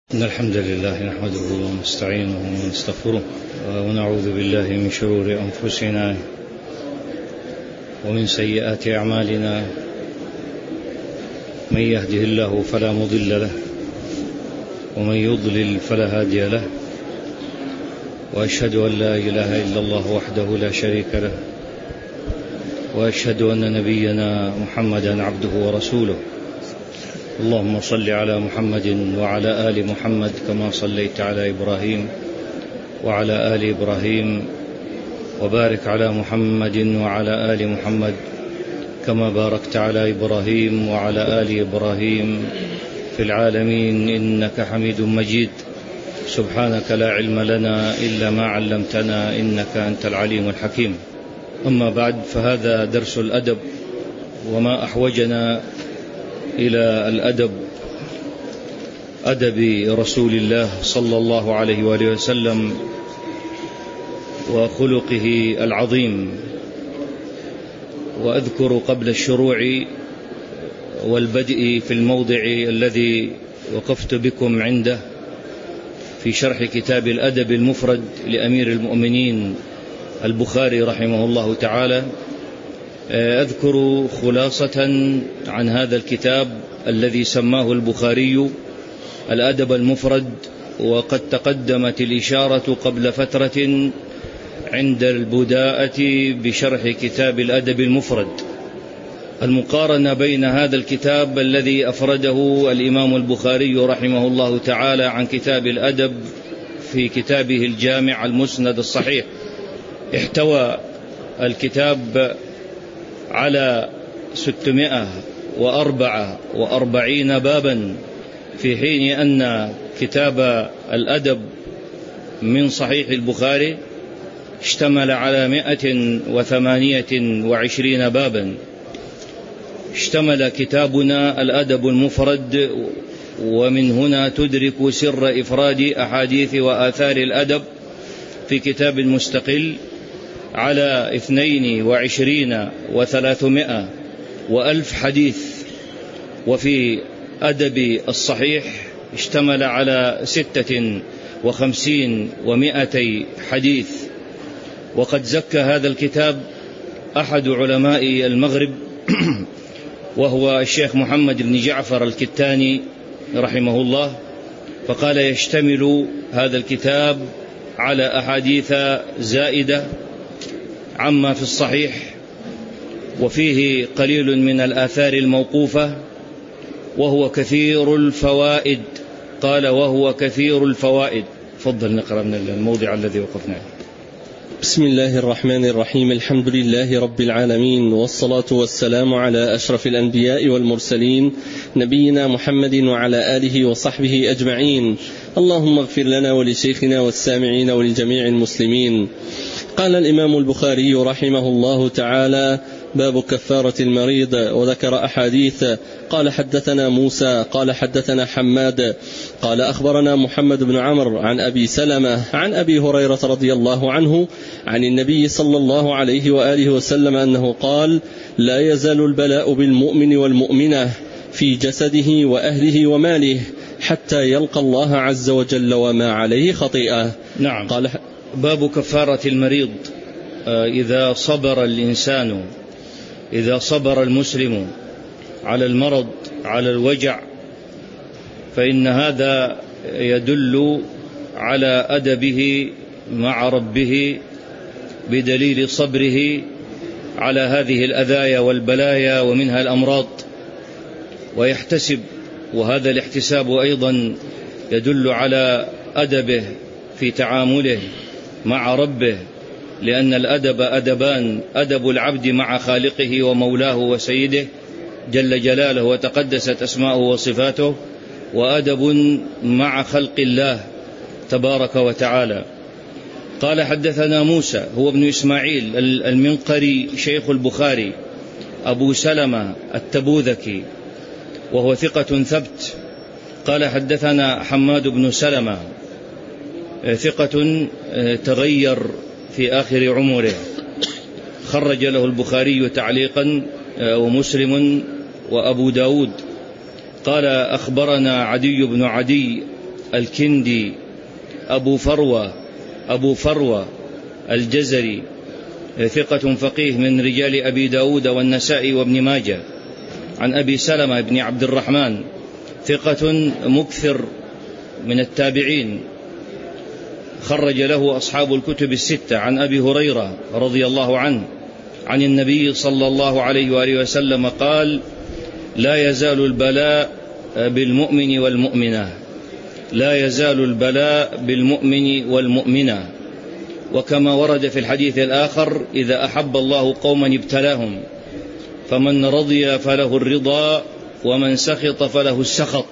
إن الحمد لله نحمده ونستعينه ونستغفره ونعوذ بالله من شرور أنفسنا ومن سيئات أعمالنا. من يهده الله فلا مضل له ومن يضلل فلا هادي له، وأشهد أن لا إله إلا الله وحده لا شريك له، وأشهد أن نبينا محمدا عبده ورسوله. اللهم صل على محمد وعلى آل محمد كما صليت على إبراهيم وعلى آل إبراهيم، وبارك على محمد وعلى آل محمد كما باركت على إبراهيم وعلى آل إبراهيم في العالمين إنك حميد مجيد. سبحانك لا علم لنا إلا ما علمتنا إنك أنت العليم الحكيم. أما بعد، فهذا درس الأدب، وما أحوجنا إلى الأدب، أدب رسول الله صلى الله عليه وآله وسلم وخلقه العظيم. وأذكر قبل الشروع والبدء في الموضع الذي وقفت بكم عنده في شرح كتاب الأدب المفرد لأمير المؤمنين البخاري رحمه الله تعالى، أذكر خلاصة عن هذا الكتاب الذي سماه البخاري الأدب المفرد. وقد تقدمت الإشارة قبل فترة عند البداءة بشرح كتاب الأدب المفرد المقارنة بين هذا الكتاب الذي أفرده الإمام البخاري رحمه الله تعالى عن كتاب الأدب في كتابه الجامع المسند الصحيح. احتوى الكتاب على 644 بابا، في حين أن كتاب الأدب من صحيح البخاري اشتمل على 128 بابا. اشتمل كتابنا الأدب المفرد، ومن هنا تدرك سر إفراد أحاديث وآثار الأدب في كتاب مستقل على 22 و300 حديث. وفي أدب الصحيح اشتمل على 56 و200 حديث. وقد زكى هذا الكتاب أحد علماء المغرب وهو الشيخ محمد بن جعفر الكتاني رحمه الله، فقال يشتمل هذا الكتاب على أحاديث زائدة عما في الصحيح، وفيه قليل من الآثار الموقوفة، وهو كثير الفوائد. قال وهو كثير الفوائد. فضل نقرأ من الموضع الذي وقفنا. بسم الله الرحمن الرحيم. الحمد لله رب العالمين، والصلاة والسلام على أشرف الأنبياء والمرسلين، نبينا محمد وعلى آله وصحبه أجمعين. اللهم اغفر لنا ولشيخنا والسامعين ولجميع المسلمين. قال الإمام البخاري رحمه الله تعالى: باب كفارة المريض، وذكر أحاديث. قال حدثنا موسى قال حدثنا حماد قال أخبرنا محمد بن عمرو عن أبي سلمة عن أبي هريرة رضي الله عنه عن النبي صلى الله عليه وآله وسلم أنه قال: لا يزال البلاء بالمؤمن والمؤمنة في جسده وأهله وماله حتى يلقى الله عز وجل وما عليه خطيئة. نعم. قال باب كفارة المريض. إذا صبر الإنسان، إذا صبر المسلم على المرض، على الوجع، فإن هذا يدل على أدبه مع ربه بدليل صبره على هذه الأذايا والبلايا ومنها الأمراض، ويحتسب. وهذا الاحتساب أيضا يدل على أدبه في تعامله مع ربه، لأن الأدب أدبان: أدب العبد مع خالقه ومولاه وسيده جل جلاله وتقدست أسماؤه وصفاته، وأدب مع خلق الله تبارك وتعالى. قال حدثنا موسى هو ابن إسماعيل المنقري شيخ البخاري، أبو سلمة التبوذكي، وهو ثقة ثبت. قال حدثنا حماد بن سلمة، ثقة تغير في آخر عمره، خرج له البخاري تعليقا ومسلم وأبو داود. قال أخبرنا عدي بن عدي الكندي أبو فروة الجزري، ثقة فقيه من رجال أبي داود والنسائي وابن ماجه. عن أبي سلمة بن عبد الرحمن، ثقة مكثر من التابعين، خرج له أصحاب الكتب الستة. عن أبي هريرة رضي الله عنه عن النبي صلى الله عليه وآله وسلم قال: لا يزال البلاء بالمؤمن والمؤمنة، لا يزال البلاء بالمؤمن والمؤمنة. وكما ورد في الحديث الآخر: إذا أحب الله قوما ابتلاهم، فمن رضي فله الرضا ومن سخط فله السخط.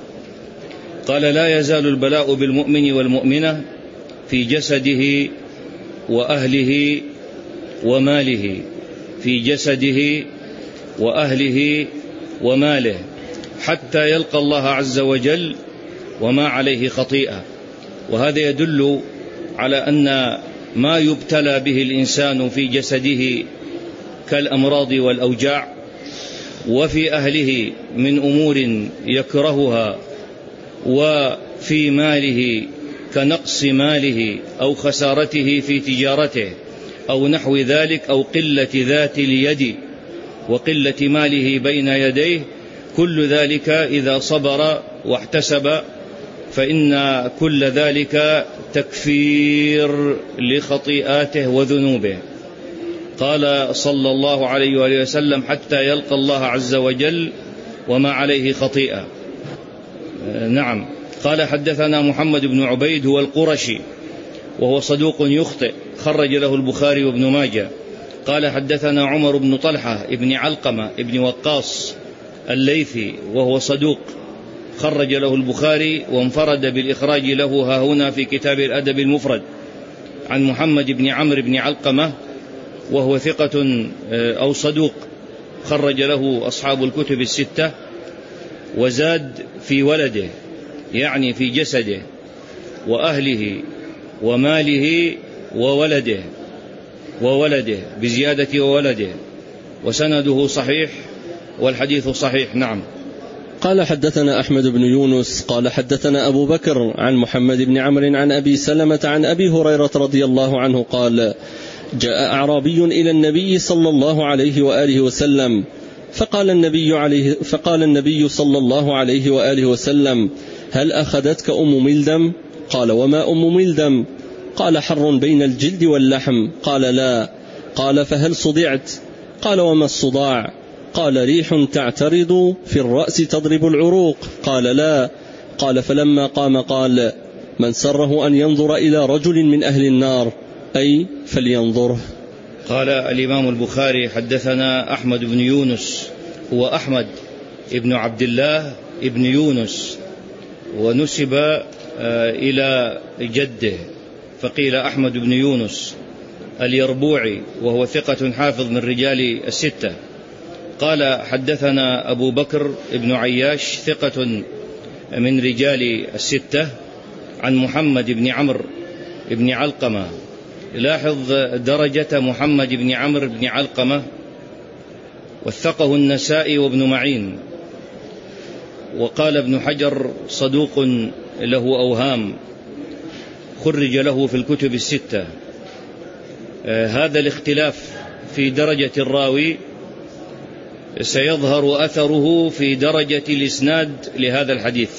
قال: لا يزال البلاء بالمؤمن والمؤمنة في جسده وأهله وماله، في جسده وأهله وماله، حتى يلقى الله عز وجل وما عليه خطيئة. وهذا يدل على أن ما يبتلى به الإنسان في جسده كالأمراض والأوجاع، وفي أهله من أمور يكرهها، وفي ماله كنقص ماله أو خسارته في تجارته أو نحو ذلك، أو قلة ذات اليد وقلة ماله بين يديه، كل ذلك إذا صبر واحتسب فإن كل ذلك تكفير لخطيئاته وذنوبه. قال صلى الله عليه وآله وسلم: حتى يلقى الله عز وجل وما عليه خطيئة. نعم. قال: حدثنا محمد بن عبيد هو القرشي وهو صدوق يخطئ، خرج له البخاري وابن ماجه. قال: حدثنا عمر بن طلحة ابن علقمة ابن وقاص الليثي وهو صدوق، خرج له البخاري وانفرد بالإخراج له ها هنا في كتاب الأدب المفرد. عن محمد بن عمرو بن علقمة وهو ثقة أو صدوق، خرج له أصحاب الكتب الستة. وزاد في ولده، يعني في جسده وأهله وماله وولده بزيادة وولده، وسنده صحيح والحديث صحيح. نعم. قال: حدثنا أحمد بن يونس قال: حدثنا أبو بكر عن محمد بن عمرو عن أبي سلمة عن أبي هريرة رضي الله عنه قال: جاء أعرابي إلى النبي صلى الله عليه وآله وسلم فقال النبي صلى الله عليه وآله وسلم: هل أخذتك أم ملدم؟ قال: وما أم ملدم؟ قال: حر بين الجلد واللحم. قال: لا. قال: فهل صدعت؟ قال: وما الصداع؟ قال: ريح تعترض في الرأس تضرب العروق. قال: لا. قال: فلما قام قال: من سره أن ينظر إلى رجل من أهل النار أي فلينظره. قال الإمام البخاري: حدثنا أحمد بن يونس، هو أحمد ابن عبد الله ابن يونس، ونسب إلى جده فقيل أحمد بن يونس اليربوعي، وهو ثقة حافظ من رجال الستة. قال: حدثنا أبو بكر ابن عياش، ثقة من رجال الستة، عن محمد بن عمرو بن علقمة. لاحظ درجة محمد بن عمرو بن علقمة، وثقه النسائي وابن معين. وقال ابن حجر: صدوق له أوهام، خرج له في الكتب الستة. هذا الاختلاف في درجة الراوي سيظهر أثره في درجة الإسناد لهذا الحديث.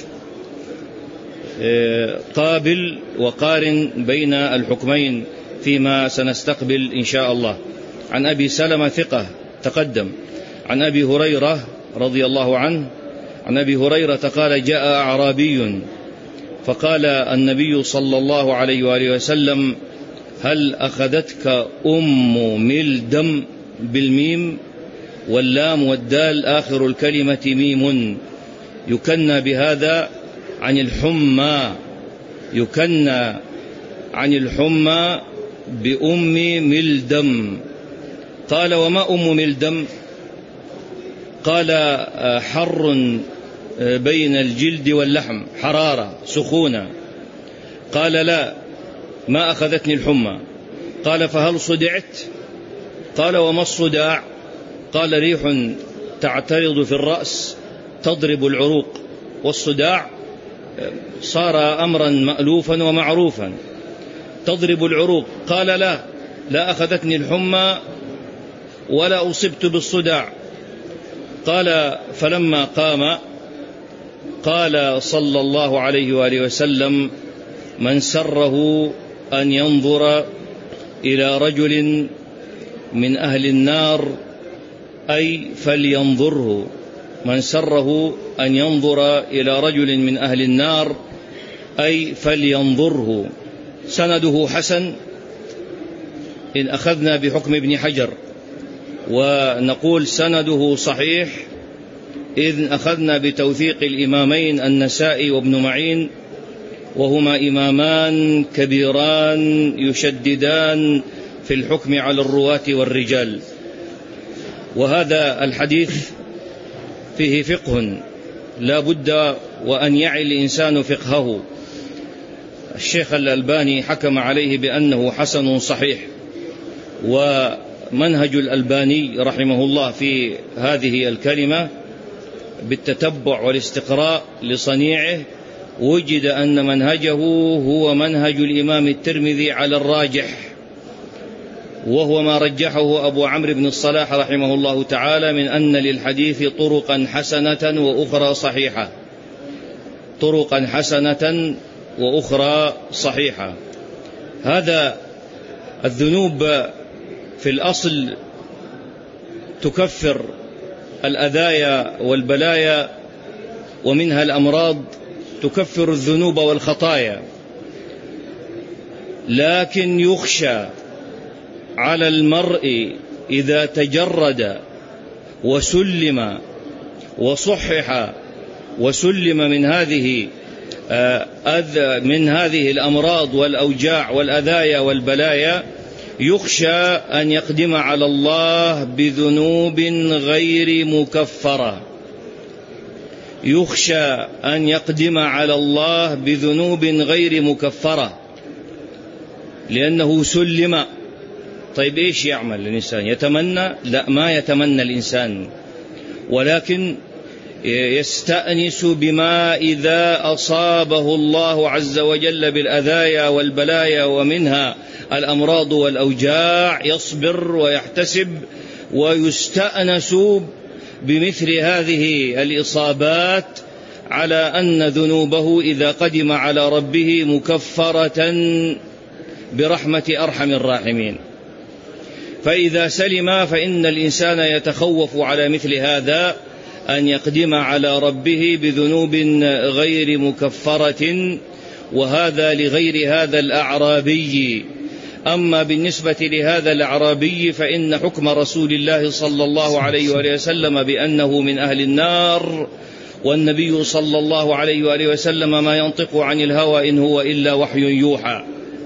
قابل وقارن بين الحكمين فيما سنستقبل إن شاء الله. عن أبي سلمة ثقة تقدم. عن أبي هريرة رضي الله عنه عن أبي هريرة قال: جاء أعرابي فقال النبي صلى الله عليه وآله وسلم: هل أخذتك أم ملدم بالميم واللام والدال آخر الكلمة ميم، يكنى بهذا عن الحمى، يكنى عن الحمى بأم ملدم. قال: وما أم ملدم؟ قال: حر بين الجلد واللحم، حرارة سخونة. قال: لا، ما أخذتني الحمى. قال: فهل صدعت؟ قال: وما الصداع؟ قال: ريح تعترض في الرأس تضرب العروق. والصداع صار أمرا مألوفا ومعروفا، تضرب العروق. قال لا أخذتني الحمى ولا أصبت بالصداع. قال فلما قام قال صلى الله عليه وآله وسلم: من سره أن ينظر إلى رجل من أهل النار أي فلينظره. من سره أن ينظر إلى رجل من أهل النار أي فلينظره. سنده حسن إن أخذنا بحكم ابن حجر، ونقول سنده صحيح إذ أخذنا بتوثيق الإمامين النسائي وابن معين، وهما إمامان كبيران يشددان في الحكم على الرواة والرجال. وهذا الحديث فيه فقه لا بد وأن يعي الإنسان فقهه. الشيخ الألباني حكم عليه بأنه حسن صحيح، ومنهج الألباني رحمه الله في هذه الكلمة بالتتبع والاستقراء لصنيعه وجد أن منهجه هو منهج الإمام الترمذي على الراجح، وهو ما رجحه أبو عمرو بن الصلاح رحمه الله تعالى من أن للحديث طرقا حسنة وأخرى صحيحة، طرقا حسنة وأخرى صحيحة. هذا الذنوب في الأصل تكفر الأذايا والبلايا، ومنها الأمراض تكفر الذنوب والخطايا، لكن يخشى على المرء إذا تجرد وسلم وصحح وسلم من هذه الأمراض والأوجاع والأذايا والبلايا، يخشى أن يقدم على الله بذنوب غير مكفرة، يخشى أن يقدم على الله بذنوب غير مكفرة لأنه سلم. طيب إيش يعمل الإنسان؟ يتمنى؟ لا، ما يتمنى الإنسان، ولكن يستأنس بما إذا أصابه الله عز وجل بالأذايا والبلايا ومنها الأمراض والأوجاع يصبر ويحتسب ويستأنس بمثل هذه الإصابات على أن ذنوبه إذا قدم على ربه مكفرة برحمة أرحم الراحمين. فإذا سلم فإن الإنسان يتخوف على مثل هذا أن يقدم على ربه بذنوب غير مكفرة، وهذا لغير هذا الأعرابي. أما بالنسبة لهذا الأعرابي فإن حكم رسول الله صلى الله عليه وآله وسلم بأنه من أهل النار، والنبي صلى الله عليه وآله وسلم ما ينطق عن الهوى إن هو إلا وحي يوحى.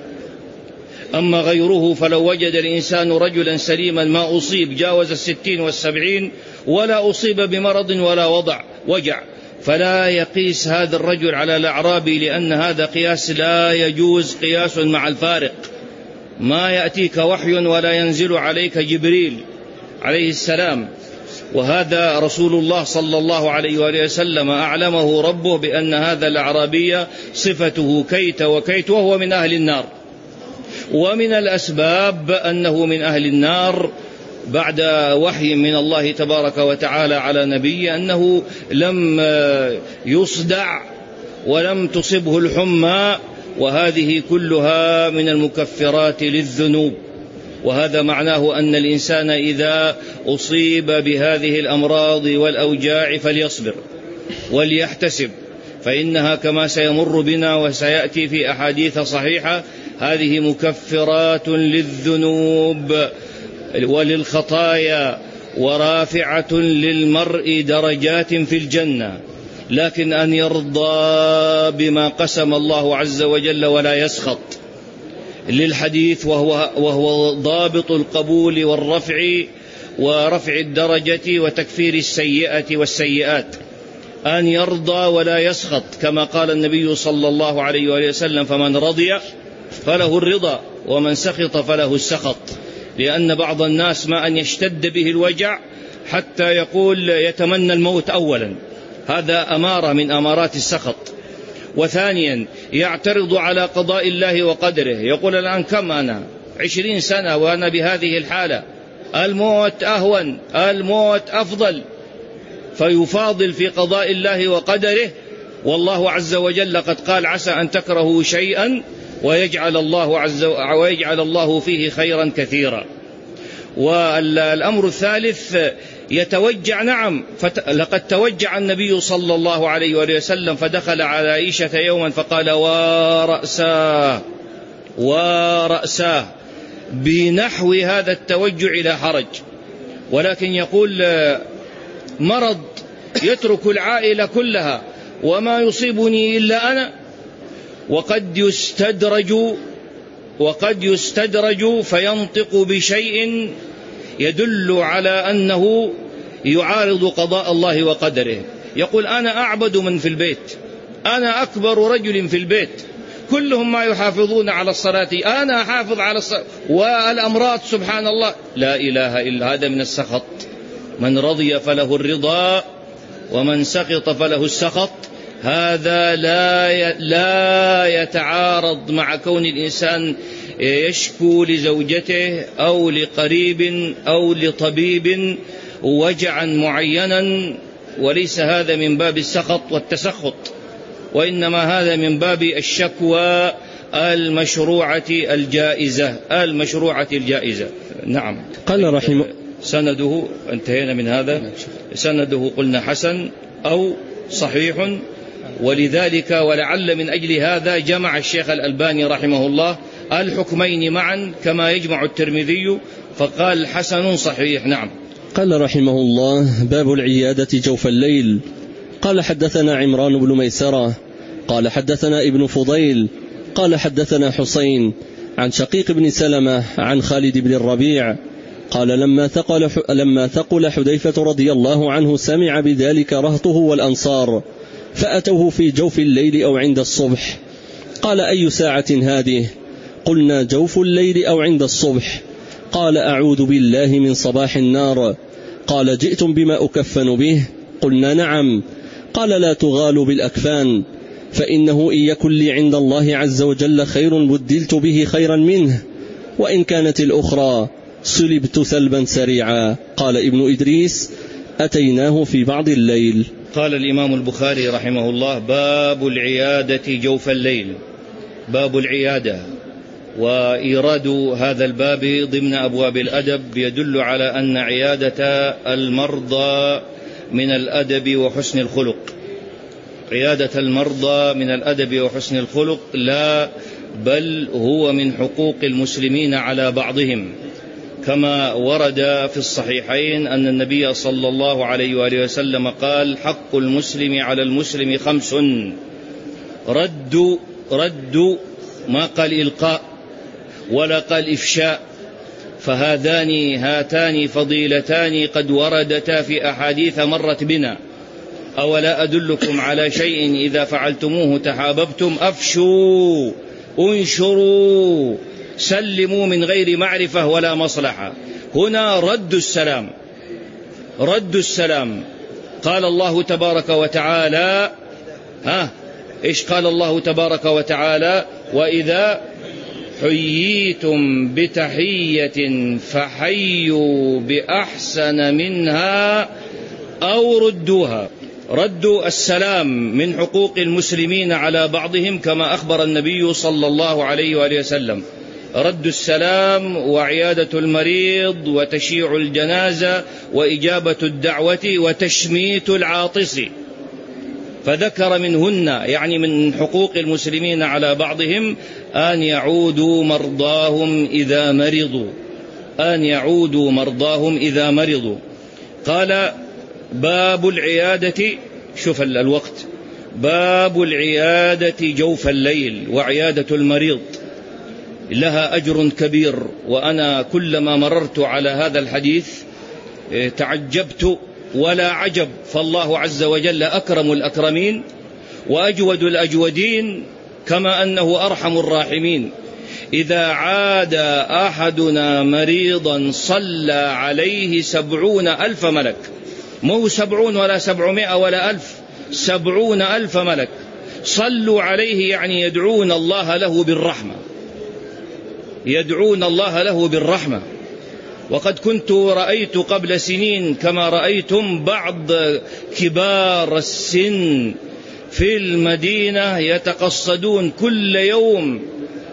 أما غيره فلو وجد الإنسان رجلا سليما ما أصيب جاوز 60 و70 ولا أصيب بمرض ولا وجع، فلا يقيس هذا الرجل على الأعرابي، لأن هذا قياس لا يجوز، قياس مع الفارق. ما يأتيك وحي ولا ينزل عليك جبريل عليه السلام، وهذا رسول الله صلى الله عليه وآله وسلم أعلمه ربه بأن هذا الأعرابي صفته كيت وكيت وهو من أهل النار. ومن الأسباب أنه من أهل النار بعد وحي من الله تبارك وتعالى على نبيه أنه لم يصدع ولم تصبه الحمى، وهذه كلها من المكفرات للذنوب. وهذا معناه أن الإنسان إذا أصيب بهذه الأمراض والأوجاع فليصبر وليحتسب، فإنها كما سيمر بنا وسيأتي في أحاديث صحيحة هذه مكفرات للذنوب وللخطايا ورافعة للمرء درجات في الجنة، لكن أن يرضى بما قسم الله عز وجل ولا يسخط للحديث، وهو ضابط القبول والرفع ورفع الدرجة وتكفير السيئة والسيئات. أن يرضى ولا يسخط كما قال النبي صلى الله عليه وآله وسلم: فمن رضي فله الرضا ومن سخط فله السخط. لأن بعض الناس ما أن يشتد به الوجع حتى يقول يتمنى الموت أولا، هذا أمارة من أمارات السخط. وثانيا يعترض على قضاء الله وقدره، يقول الآن كم أنا 20 سنة وأنا بهذه الحالة، الموت أهون، الموت أفضل، فيفاضل في قضاء الله وقدره. والله عز وجل قد قال عسى أن تكرهوا شيئا ويجعل الله فيه خيرا كثيرا. والأمر الثالث يتوجع، نعم، لقد توجع النبي صلى الله عليه وآله وسلم فدخل على عائشة يوما فقال ورأساه بنحو هذا التوجع لا حرج، ولكن يقول مرض يترك العائلة كلها وما يصيبني إلا أنا، وقد يستدرج فينطق بشيء يدل على أنه يعارض قضاء الله وقدره. يقول أنا أعبد من في البيت، أنا أكبر رجل في البيت، كلهم ما يحافظون على الصلاة، أنا أحافظ على الصلاة، والأمراض سبحان الله، لا إله إلا هذا من السخط. من رضي فله الرضا ومن سخط فله السخط. هذا لا يتعارض مع كون الإنسان يشكو لزوجته أو لقريب أو لطبيب وجعا معينا، وليس هذا من باب السخط والتسخط، وإنما هذا من باب الشكوى المشروعة الجائزة. نعم. قال رحمه سنده، انتهينا من هذا، سنده قلنا حسن أو صحيح، ولذلك ولعل من أجل هذا جمع الشيخ الألباني رحمه الله الحكمين معا كما يجمع الترمذي فقال حسن صحيح. نعم. قال رحمه الله باب العيادة جوف الليل. قال حدثنا عمران بن ميسرة قال حدثنا ابن فضيل قال حدثنا حسين عن شقيق بن سلمة عن خالد بن الربيع قال لما ثقل حذيفة رضي الله عنه سمع بذلك رهطه والأنصار فأتوه في جوف الليل أو عند الصبح. قال أي ساعة هذه؟ قلنا جوف الليل أو عند الصبح. قال أعوذ بالله من صباح النار. قال جئتم بما أكفن به؟ قلنا نعم. قال لا تغالوا بالأكفان، فإنه إن يكن لي عند الله عز وجل خير بدلت به خيرا منه، وإن كانت الأخرى صلبت سلبا سريعا. قال ابن إدريس أتيناه في بعض الليل. قال الإمام البخاري رحمه الله باب العيادة جوف الليل. باب العيادة، وإيراد هذا الباب ضمن أبواب الأدب يدل على أن عيادة المرضى من الأدب وحسن الخلق. عيادة المرضى من الأدب وحسن الخلق، لا بل هو من حقوق المسلمين على بعضهم، كما ورد في الصحيحين أن النبي صلى الله عليه وآله وسلم قال حق المسلم على المسلم 5: رد ما قال إلقاء ولا قال إفشاء، هاتان فضيلتان قد وردتا في أحاديث مرت بنا. أولا أدلكم على شيء إذا فعلتموه تحاببتم؟ أفشوا، انشروا، سلموا من غير معرفة ولا مصلحة. هنا رد السلام. قال الله تبارك وتعالى إيش قال الله تبارك وتعالى؟ وإذا حييتم بتحية فحيوا بأحسن منها أو ردوها. رد السلام من حقوق المسلمين على بعضهم، كما أخبر النبي صلى الله عليه وآله وسلم. رد السلام وعيادة المريض وتشييع الجنازة وإجابة الدعوة وتشميت العاطس. فذكر منهن، يعني من حقوق المسلمين على بعضهم، أن يعودوا مرضاهم إذا مرضوا. قال باب العيادة، شوف الوقت، باب العيادة جوف الليل وعيادة المريض لها أجر كبير. وأنا كلما مررت على هذا الحديث تعجبت ولا عجب، فالله عز وجل أكرم الأكرمين وأجود الأجودين، كما أنه أرحم الراحمين. إذا عاد أحدنا مريضا صلى عليه 70,000 ملك، مو 70 ولا 700 ولا 1000، 70,000 ملك. صلوا عليه يعني يدعون الله له بالرحمة، يدعون الله له بالرحمة. وقد كنت رأيت قبل سنين كما رأيتم بعض كبار السن في المدينة يتقصدون كل يوم،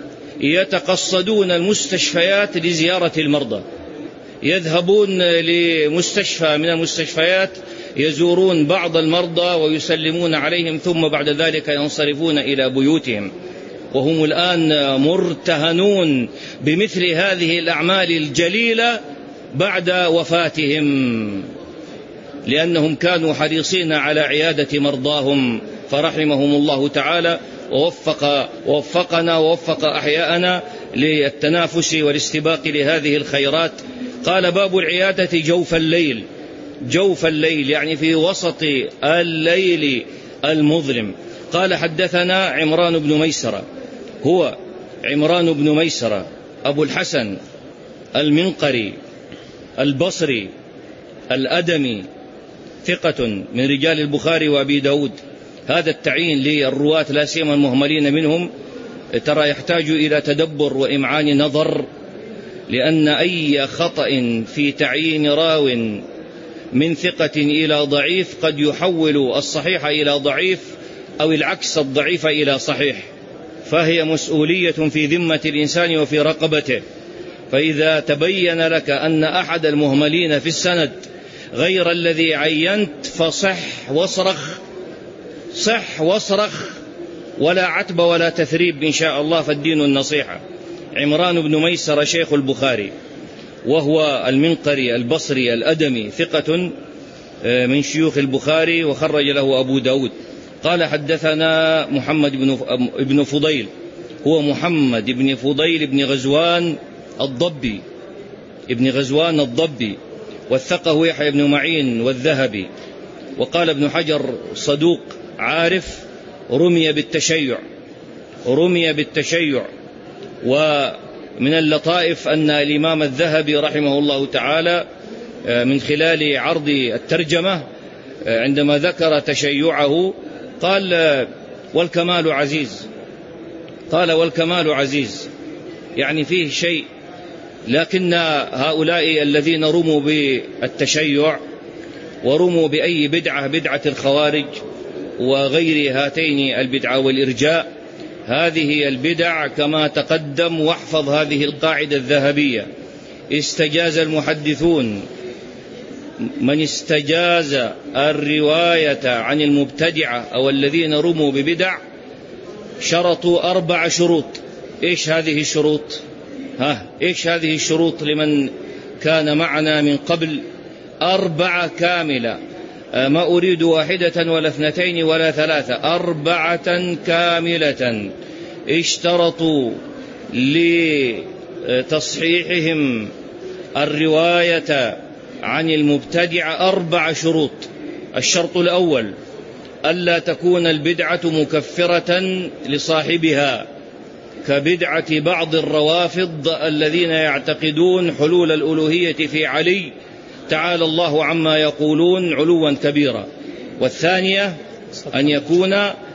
يتقصدون المستشفيات لزيارة المرضى، يذهبون لمستشفى من المستشفيات يزورون بعض المرضى ويسلمون عليهم، ثم بعد ذلك ينصرفون إلى بيوتهم، وهم الآن مرتهنون بمثل هذه الأعمال الجليلة بعد وفاتهم، لأنهم كانوا حريصين على عيادة مرضاهم، فرحمهم الله تعالى ووفقنا ووفق أحياءنا للتنافس والاستباق لهذه الخيرات. قال: باب العيادة جوف الليل، جوف الليل يعني في وسط الليل المظلم. قال: حدثنا عمران بن ميسرة، هو عمران بن ميسرة أبو الحسن المنقري البصري الأدمي، ثقة من رجال البخاري وأبي داود. هذا التعيين للرواة لا سيما المهملين منهم ترى يحتاج إلى تدبر وإمعان نظر، لأن أي خطأ في تعيين راو من ثقة إلى ضعيف قد يحول الصحيح إلى ضعيف، أو العكس، الضعيف إلى صحيح، فهي مسؤولية في ذمة الإنسان وفي رقبته. فإذا تبين لك أن أحد المهملين في السند غير الذي عينت فصح واصرخ، صح واصرخ، ولا عتب ولا تثريب إن شاء الله، فالدين النصيحة. عمران بن ميسر شيخ البخاري، وهو المنقري البصري الأدمي، ثقة من شيوخ البخاري، وخرج له أبو داود. قال: حدثنا محمد بن فضيل، هو محمد بن فضيل بن غزوان الضبي، ابن غزوان الضبي، وثقه يحيى بن معين والذهبي. وقال ابن حجر: صدوق عارف، رمي بالتشيع، رمي بالتشيع. ومن اللطائف أن الإمام الذهبي رحمه الله تعالى من خلال عرض الترجمة عندما ذكر تشيعه قال: والكمال عزيز، قال: والكمال عزيز، يعني فيه شيء. لكن هؤلاء الذين رموا بالتشيع ورموا بأي بدعة، بدعة الخوارج وغير هاتين البدعة والإرجاء، هذه البدع كما تقدم، واحفظ هذه القاعدة الذهبية: استجاز المحدثون، من استجاز الرواية عن المبتدعة أو الذين رموا ببدع شرطوا 4 شروط. إيش هذه الشروط؟ إيش هذه الشروط لمن كان معنا من قبل؟ 4 كاملة، ما أريد 1 ولا 2 ولا 3، 4 كاملة. اشترطوا لتصحيحهم الرواية عن المبتدع 4 شروط. الشرط الأول: ألا تكون البدعة مكفرة لصاحبها، كبدعة بعض الروافض الذين يعتقدون حلول الألوهية في علي تعالى الله عما يقولون علوا كبيرا. والثانية: أن يكون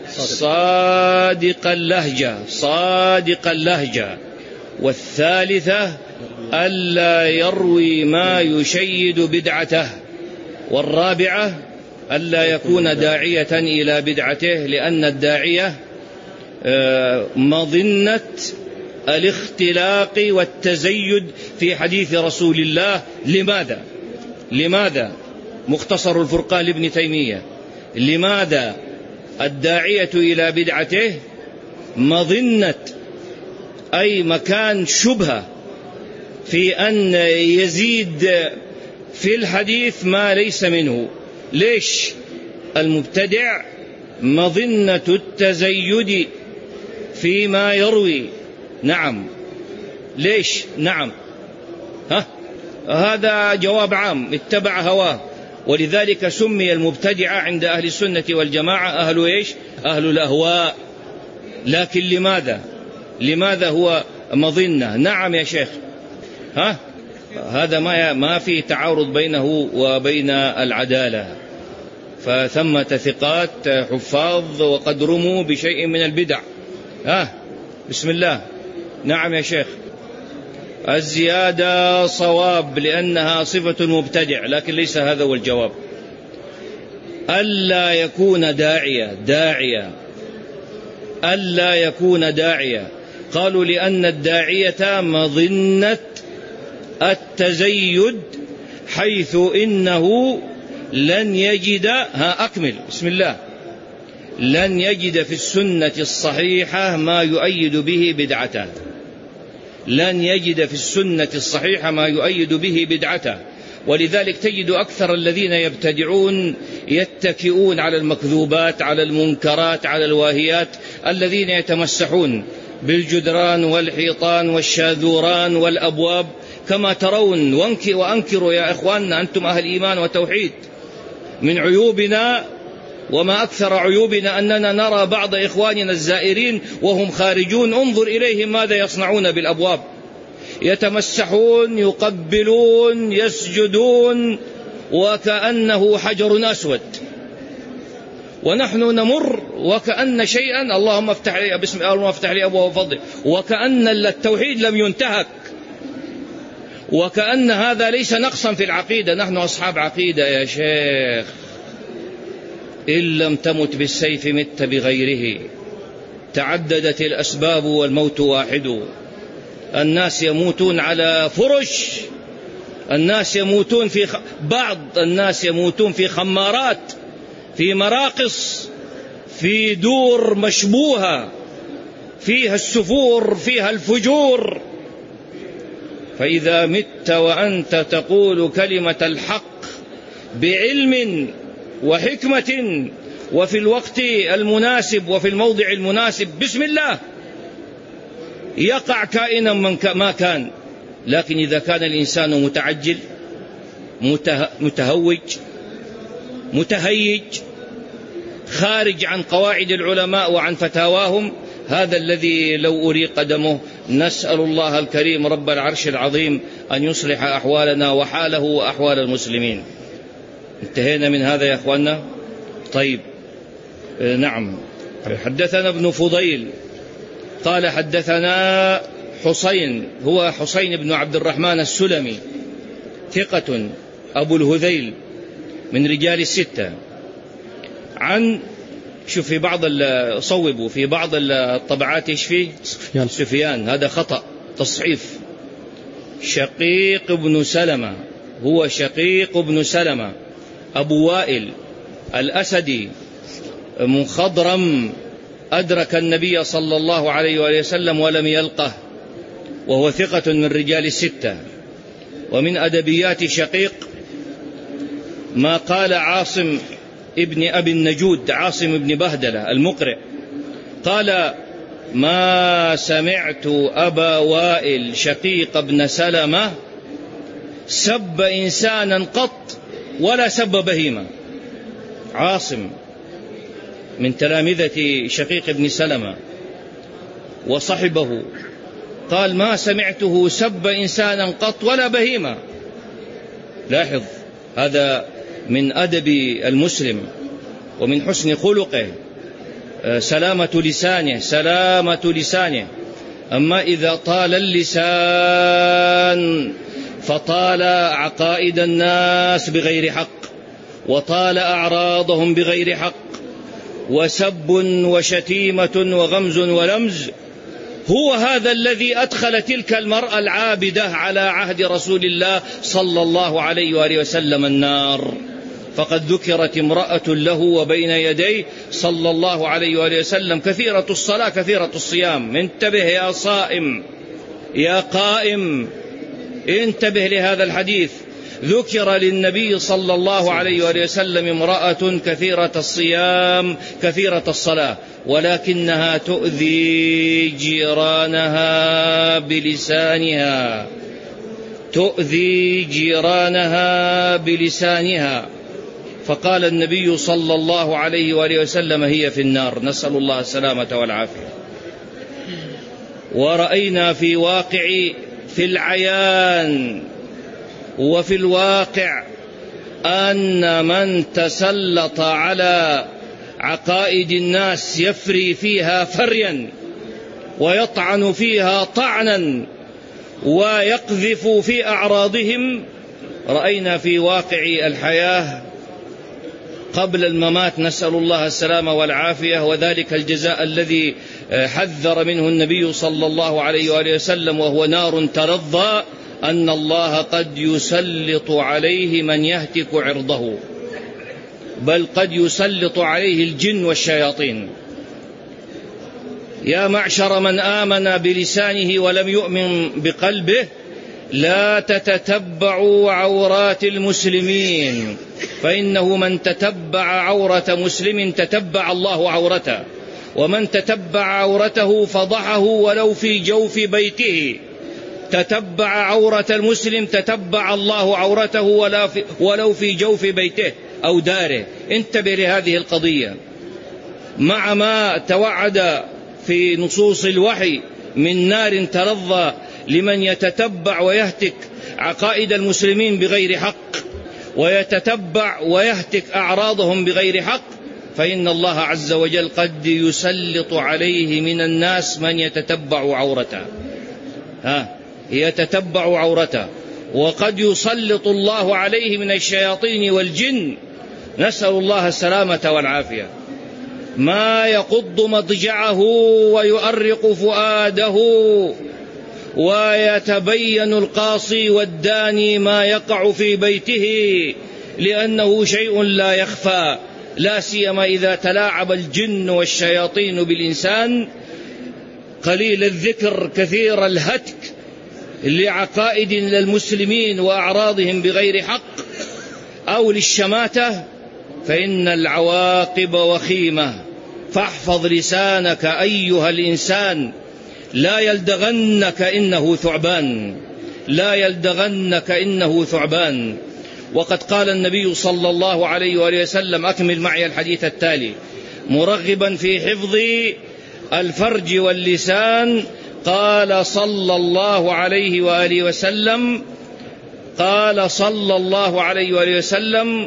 صادق اللهجة، صادق اللهجة. والثالثة: ألا يروي ما يشيد بدعته. والرابعة: ألا يكون داعية إلى بدعته، لأن الداعية مظنة الاختلاق والتزيد في حديث رسول الله. لماذا مختصر الفرقان لابن تيمية، لماذا الداعية إلى بدعته مظنة، أي مكان شبهة في أن يزيد في الحديث ما ليس منه. ليش المبتدع مظنة التزيد فيما يروي؟ نعم، ليش؟ نعم، هذا جواب عام، اتبع هواه. ولذلك سمي المبتدع عند أهل السنة والجماعة أهل إيش؟ أهل الأهواء. لكن لماذا هو مظنة؟ نعم يا شيخ، هذا ما في تعارض بينه وبين العدالة. فثمة ثقات حفاظ وقد رموا بشيء من البدع. بسم الله. نعم يا شيخ. الزيادة صواب لأنها صفة مبتدع، لكن ليس هذا هو الجواب. ألا يكون داعية. قالوا لأن الداعية مظنة التزيد، حيث إنه لن يجد بسم الله، لن يجد في السنة الصحيحة ما يؤيد به بدعته. لن يجد في السنة الصحيحة ما يؤيد به بدعته. ولذلك تجد أكثر الذين يبتدعون يتكئون على المكذوبات، على المنكرات، على الواهيات، الذين يتمسحون بالجدران والحيطان والشاذوران والأبواب كما ترون. وأنكروا يا إخواننا، أنتم أهل إيمان وتوحيد. من عيوبنا وما أكثر عيوبنا أننا نرى بعض إخواننا الزائرين وهم خارجون، انظر إليهم ماذا يصنعون بالأبواب، يتمسحون، يقبلون، يسجدون وكأنه حجر أسود، ونحن نمر وكأن شيئا اللهم افتح لي بسم الله، اللهم افتح لي أبواب فضلك، وكأن التوحيد لم ينتهك، وكأن هذا ليس نقصا في العقيدة. نحن أصحاب عقيدة يا شيخ. إن لم تمت بالسيف مت بغيره، تعددت الأسباب والموت واحد. الناس يموتون على فرش، الناس يموتون بعض الناس يموتون في خمارات، في مراقص، في دور مشبوهة فيها السفور، فيها الفجور. فإذا مت وأنت تقول كلمة الحق بعلم وحكمة وفي الوقت المناسب وفي الموضع المناسب، بسم الله، يقع كائنا ما كان. لكن إذا كان الإنسان متعجل، متهوج، متهيج، خارج عن قواعد العلماء وعن فتاواهم، هذا الذي لو أريق دمه. نسأل الله الكريم رب العرش العظيم أن يصلح أحوالنا وحاله وأحوال المسلمين. انتهينا من هذا يا أخوانا. طيب، نعم. حدثنا ابن فضيل قال حدثنا حسين، هو حسين بن عبد الرحمن السلمي، ثقة أبو الهذيل من رجال الستة. عن شوف في بعض صوبوا في بعض الطبعات ايش فيه؟ سفيان. هذا خطأ تصحيف. شقيق بن سلمة، هو شقيق بن سلمة أبو وائل الأسدي مخضرم، أدرك النبي صلى الله عليه وآله وسلم ولم يلقه، وهو ثقة من رجال الستة. ومن أدبيات شقيق ما قال عاصم ابن أبي النجود، عاصم ابن بهدلة المقرئ، قال: ما سمعت أبا وائل شقيق بن سلمة سب إنسانا قط ولا سب بهيمة. عاصم من تلامذة شقيق بن سلمة وصحبه، قال: ما سمعته سب إنسانا قط ولا بهيمة. لاحظ، هذا من أدب المسلم ومن حسن خلقه، سلامة لسانه. أما إذا طال اللسان فطال عقائد الناس بغير حق، وطال أعراضهم بغير حق، وسب وشتيمة وغمز ولمز، هو هذا الذي أدخل تلك المرأة العابدة على عهد رسول الله صلى الله عليه وآله وسلم النار. فقد ذكرت امرأة له وبين يديه صلى الله عليه وآله وسلم كثيرة الصلاة كثيرة الصيام. انتبه يا صائم، يا قائم، انتبه لهذا الحديث. ذكر للنبي صلى الله عليه وآله وسلم امرأة كثيرة الصيام كثيرة الصلاة، ولكنها تؤذي جيرانها بلسانها، فقال النبي صلى الله عليه وآله وسلم: هي في النار. نسأل الله السلامة والعافية. ورأينا في العيان وفي الواقع أن من تسلط على عقائد الناس يفري فيها فريا ويطعن فيها طعنا ويقذف في أعراضهم. رأينا في واقع الحياة قبل الممات، نسأل الله السلامة والعافية، وذلك الجزاء الذي حذر منه النبي صلى الله عليه وآله وسلم، وهو نار تلظى، أن الله قد يسلط عليه من يهتك عرضه، بل قد يسلط عليه الجن والشياطين. يا معشر من آمن بلسانه ولم يؤمن بقلبه، لا تتتبعوا عورات المسلمين، فإنه من تتبع عورة مسلم تتبع الله عورته، ومن تتبع عورته فضحه ولو في جوف بيته. تتبع عورة المسلم تتبع الله عورته ولو في جوف بيته أو داره. انتبه لهذه القضية، مع ما توعد في نصوص الوحي من نار تلظى لمن يتتبع ويهتك عقائد المسلمين بغير حق، ويتتبع ويهتك أعراضهم بغير حق، فإن الله عز وجل قد يسلط عليه من الناس من يتتبع عورته، يتتبع عورته، وقد يسلط الله عليه من الشياطين والجن، نسأل الله السلامة والعافية، ما يقض مضجعه ويؤرق فؤاده، ويتبين القاصي والداني ما يقع في بيته، لأنه شيء لا يخفى، لا سيما إذا تلاعب الجن والشياطين بالإنسان قليل الذكر كثير الهتك لعقائد المسلمين وأعراضهم بغير حق أو للشماتة، فإن العواقب وخيمة. فاحفظ لسانك أيها الإنسان، لا يلدغنك إنه ثعبان، لا يلدغنك إنه ثعبان. وقد قال النبي صلى الله عليه وآله وسلم، أكمل معي الحديث التالي، مرغبا في حفظ الفرج واللسان، قال صلى الله عليه وآله وسلم، قال صلى الله عليه وآله وسلم: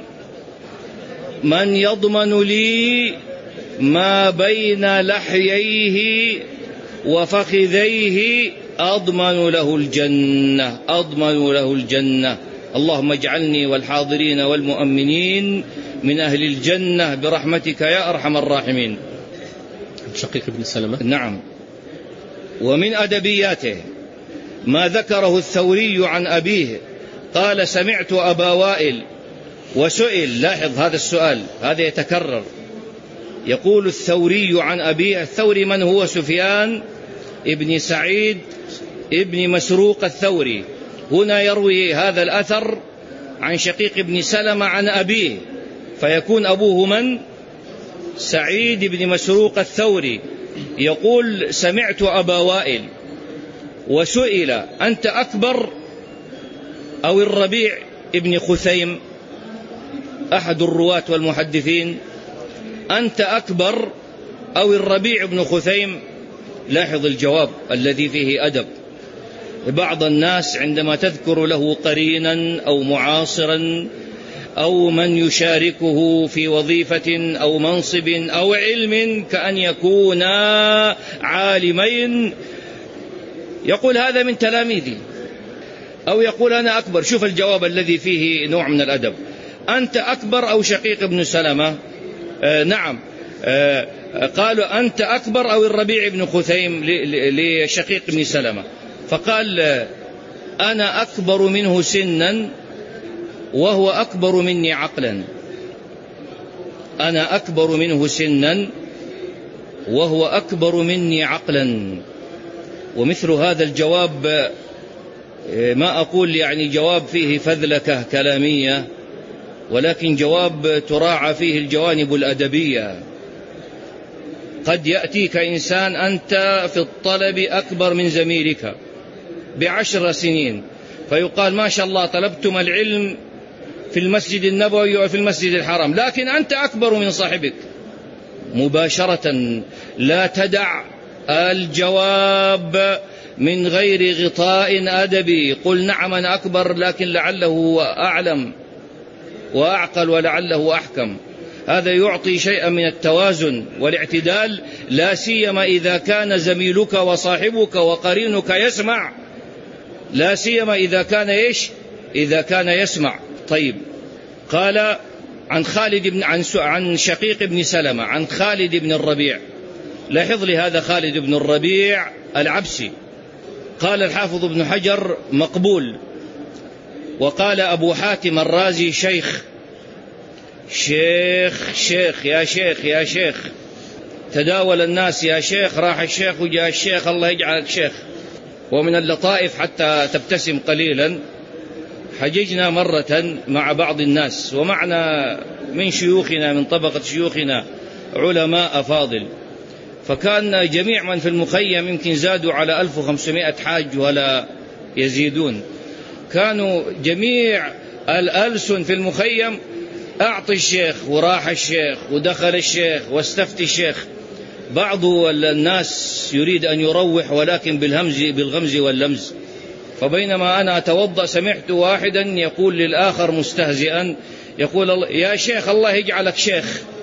من يضمن لي ما بين لحييه وفخذيه أضمن له الجنة، أضمن له الجنة. اللهم اجعلني والحاضرين والمؤمنين من أهل الجنة برحمتك يا أرحم الراحمين. شقيق بن سلمة. نعم. ومن أدبياته ما ذكره الثوري عن أبيه، قال: سمعت أبا وائل وسئل. لاحظ هذا السؤال، هذا يتكرر. يقول الثوري عن أبيه، الثوري من هو؟ سفيان ابن سعيد ابن مسروق الثوري. هنا يروي هذا الأثر عن شقيق ابن سلمة عن أبيه، فيكون أبوه من؟ سعيد بن مسروق الثوري. يقول: سمعت أبا وائل وسئل: أنت أكبر أو الربيع ابن خثيم أحد الرواة والمحدثين؟ أنت أكبر أو الربيع بن خثيم؟ لاحظ الجواب الذي فيه أدب. بعض الناس عندما تذكر له قرينا أو معاصرا أو من يشاركه في وظيفة أو منصب أو علم كأن يكونا عالمين، يقول هذا من تلاميذي، أو يقول أنا أكبر. شوف الجواب الذي فيه نوع من الأدب. أنت أكبر أو شقيق ابن سلمة؟ نعم. قالوا: أنت أكبر أو الربيع بن خثيم لشقيق ابن سلمة؟ فقال: أنا أكبر منه سنا وهو أكبر مني عقلا. أنا أكبر منه سنا وهو أكبر مني عقلا. ومثل هذا الجواب، ما أقول يعني جواب فيه فذلكة كلامية، ولكن جواب تراعى فيه الجوانب الأدبية. قد يأتيك إنسان أنت في الطلب أكبر من زميلك ب10 سنين، فيقال: ما شاء الله طلبتم العلم في المسجد النبوي وفي المسجد الحرام، لكن أنت أكبر من صاحبك. مباشرة لا تدع الجواب من غير غطاء أدبي. قل: نعم أنا أكبر، لكن لعله هو أعلم. وأعقل ولعله أحكم. هذا يعطي شيئا من التوازن والاعتدال، لا سيما إذا كان زميلك وصاحبك وقرينك يسمع، لا سيما إذا كان إذا كان يسمع. طيب، قال عن شقيق بن سلمة عن خالد بن الربيع. لاحظ لي هذا خالد بن الربيع العبسي. قال الحافظ ابن حجر مقبول، وقال أبو حاتم الرازي شيخ يا شيخ تداول الناس يا شيخ، راح الشيخ وجاء الشيخ، الله يجعلك شيخ. ومن اللطائف حتى تبتسم قليلا، حججنا مرة مع بعض الناس ومعنا من شيوخنا من طبقة شيوخنا علماء أفاضل، فكان جميع من في المخيم يمكن زادوا على 1500 حاج ولا يزيدون. كانوا جميع الألسن في المخيم أعطي الشيخ وراح الشيخ ودخل الشيخ واستفتي الشيخ. بعض الناس يريد أن يروح ولكن بالغمز واللمز. فبينما أنا أتوضأ سمعت واحدا يقول للآخر مستهزئا، يقول يا شيخ الله يجعلك شيخ،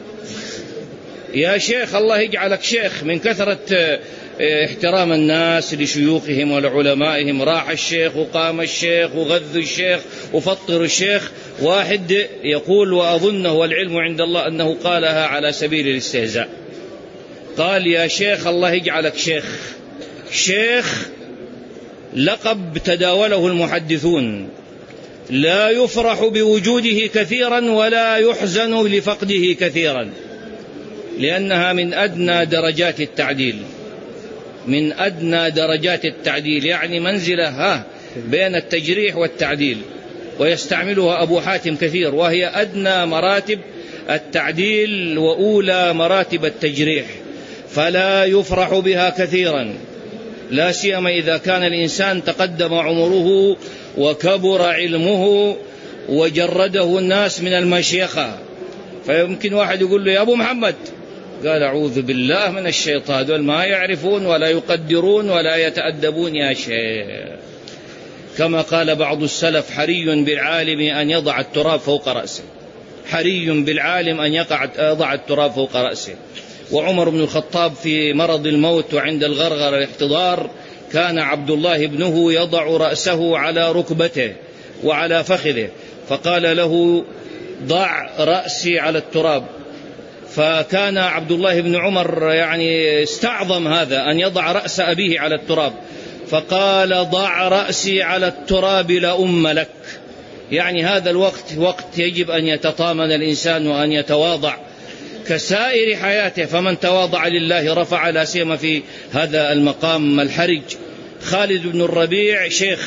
يا شيخ الله يجعلك شيخ، من كثرة احترام الناس لشيوخهم ولعلمائهم. راح الشيخ وقام الشيخ وغذوا الشيخ وفطروا الشيخ. واحد يقول وأظنه والعلم عند الله أنه قالها على سبيل الاستهزاء، قال يا شيخ الله يجعلك شيخ. شيخ لقب تداوله المحدثون، لا يفرح بوجوده كثيرا ولا يحزن لفقده كثيرا، لأنها من أدنى درجات التعديل، من أدنى درجات التعديل، يعني منزلة بين التجريح والتعديل، ويستعملها أبو حاتم كثير، وهي أدنى مراتب التعديل وأولى مراتب التجريح، فلا يفرح بها كثيرا، لا سيما إذا كان الإنسان تقدم عمره وكبر علمه وجرده الناس من المشيخة. فيمكن واحد يقول له يا أبو محمد، قال أعوذ بالله من الشيطان، دول ما يعرفون ولا يقدرون ولا يتأدبون يا شيخ. كما قال بعض السلف حري بالعالم أن يضع التراب فوق رأسه، حري بالعالم أن يضع التراب فوق رأسه. وعمر بن الخطاب في مرض الموت وعند الغرغر الاحتضار كان عبد الله ابنه يضع رأسه على ركبته وعلى فخذه، فقال له ضع رأسي على التراب. فكان عبد الله بن عمر يعني استعظم هذا أن يضع رأس أبيه على التراب، فقال ضع رأسي على التراب لأم لك. يعني هذا الوقت وقت يجب أن يتطامن الإنسان وأن يتواضع كسائر حياته، فمن تواضع لله رفع، لا سيما في هذا المقام الحرج. خالد بن الربيع شيخ،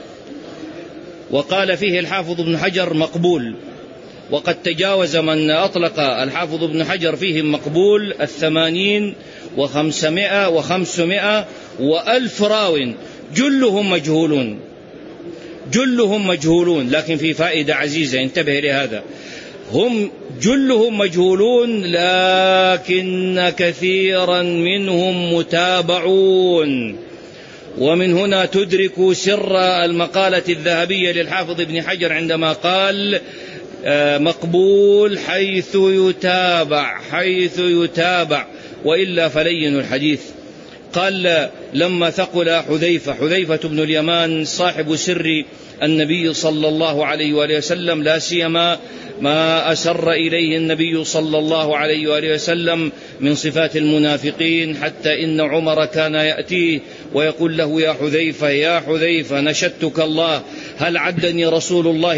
وقال فيه الحافظ ابن حجر مقبول، وقد تجاوز من أطلق الحافظ ابن حجر فيهم مقبول 80 و500 و500 و1000 راو، جلهم مجهولون. لكن في فائدة عزيزة، انتبه لهذا، هم جلهم مجهولون لكن كثيرا منهم متابعون. ومن هنا تدرك سر المقالة الذهبية للحافظ ابن حجر عندما قال مقبول حيث يتابع وإلا فلين الحديث. قال لما ثقل حذيفة بن اليمان صاحب سر النبي صلى الله عليه وآله وسلم، لا سيما ما أسر إليه النبي صلى الله عليه وآله وسلم من صفات المنافقين، حتى إن عمر كان يأتيه ويقول له يا حذيفة نشدتك الله، هل عدني رسول الله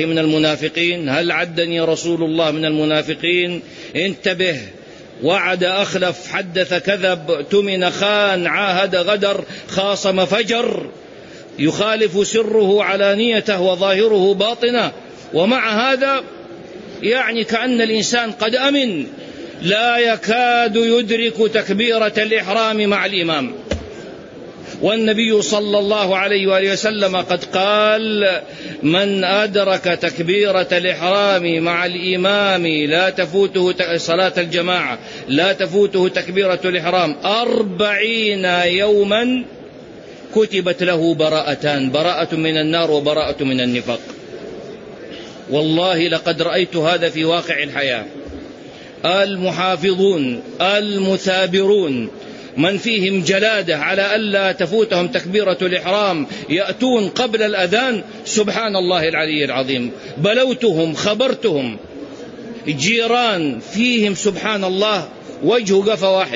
من المنافقين؟ انتبه، وعد أخلف، حدث كذب، تمن خان، عاهد غدر، خاصم فجر، يخالف سره علانيته وظاهره باطنه. ومع هذا يعني كأن الإنسان قد أمن، لا يكاد يدرك تكبيرة الإحرام مع الإمام. والنبي صلى الله عليه وآله وسلم قد قال من أدرك تكبيرة الإحرام مع الإمام لا تفوته صلاة الجماعة، لا تفوته تكبيرة الإحرام 40 يوما كتبت له براءتان، براءة من النار وبراءة من النفاق. والله لقد رأيت هذا في واقع الحياة. المحافظون المثابرون من فيهم جلادة على ألا تفوتهم تكبيرة الإحرام يأتون قبل الأذان، سبحان الله العلي العظيم، بلوتهم خبرتهم. جيران فيهم سبحان الله وجه قفا واحد،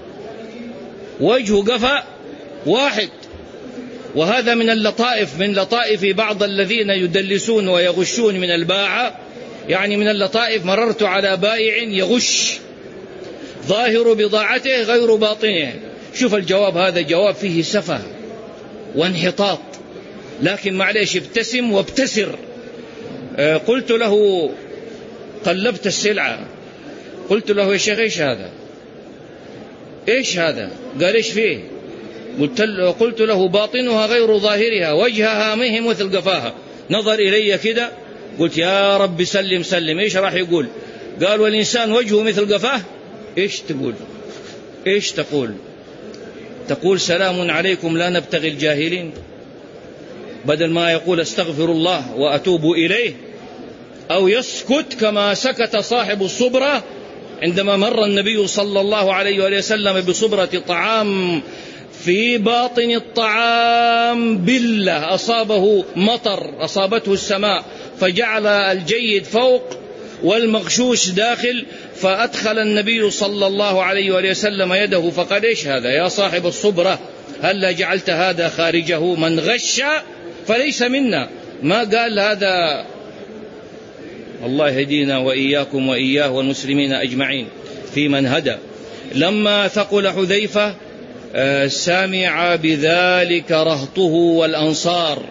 وجه قفا واحد. وهذا من اللطائف، من لطائف بعض الذين يدلسون ويغشون من الباعة. يعني من اللطائف، مررت على بائع يغش، ظاهر بضاعته غير باطنه. شوف الجواب، هذا جواب فيه سفه وانحطاط، لكن معليش ابتسم وابتسر. قلت له، قلبت السلعة، قلت له يا شيخ ايش هذا؟ ايش هذا؟ قال ايش فيه؟ قلت له باطنها غير ظاهرها، وجهها مه مثل قفاها. نظر إلي كده، قلت يا رب سلم سلم، ايش راح يقول؟ قال والإنسان وجهه مثل قفاه. ايش تقول؟ ايش تقول؟ تقول سلام عليكم لا نبتغي الجاهلين، بدل ما يقول استغفر الله وأتوب إليه، أو يسكت كما سكت صاحب الصبرة عندما مر النبي صلى الله عليه وسلم بصبرة طعام، في باطن الطعام بلة أصابه مطر، أصابته السماء، فجعل الجيد فوق والمغشوش داخل، فأدخل النبي صلى الله عليه وسلم يده فقال ايش هذا يا صاحب الصبرة؟ هل جعلت هذا خارجه؟ من غش فليس منا. ما قال هذا. الله يهدينا وإياكم وإياه والمسلمين أجمعين في من هدى. لما ثقل حذيفة سمع بذلك رهطه والأنصار،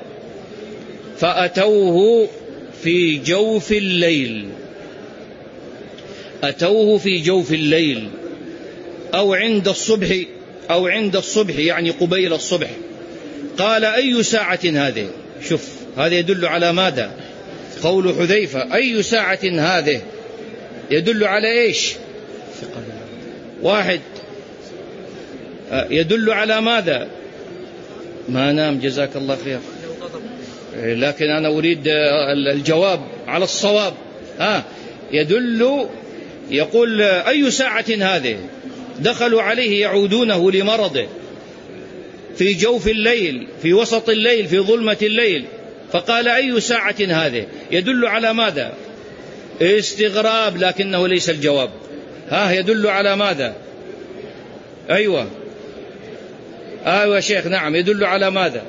فأتوه في جوف الليل، أتوه في جوف الليل أو عند الصبح، أو عند الصبح يعني قبيل الصبح. قال أي ساعة هذه؟ شوف هذا يدل على ماذا؟ قول حذيفة أي ساعة هذه يدل على إيش؟ واحد، يدل على ماذا؟ ما نام جزاك الله خير، لكن أنا أريد الجواب على الصواب. يدل، يقول أي ساعة هذه؟ دخلوا عليه يعودونه لمرضه في جوف الليل، في وسط الليل، في ظلمة الليل، فقال أي ساعة هذه؟ يدل على ماذا؟ استغراب، لكنه ليس الجواب. يدل على ماذا؟ أيوة شيخ، نعم، يدل على ماذا؟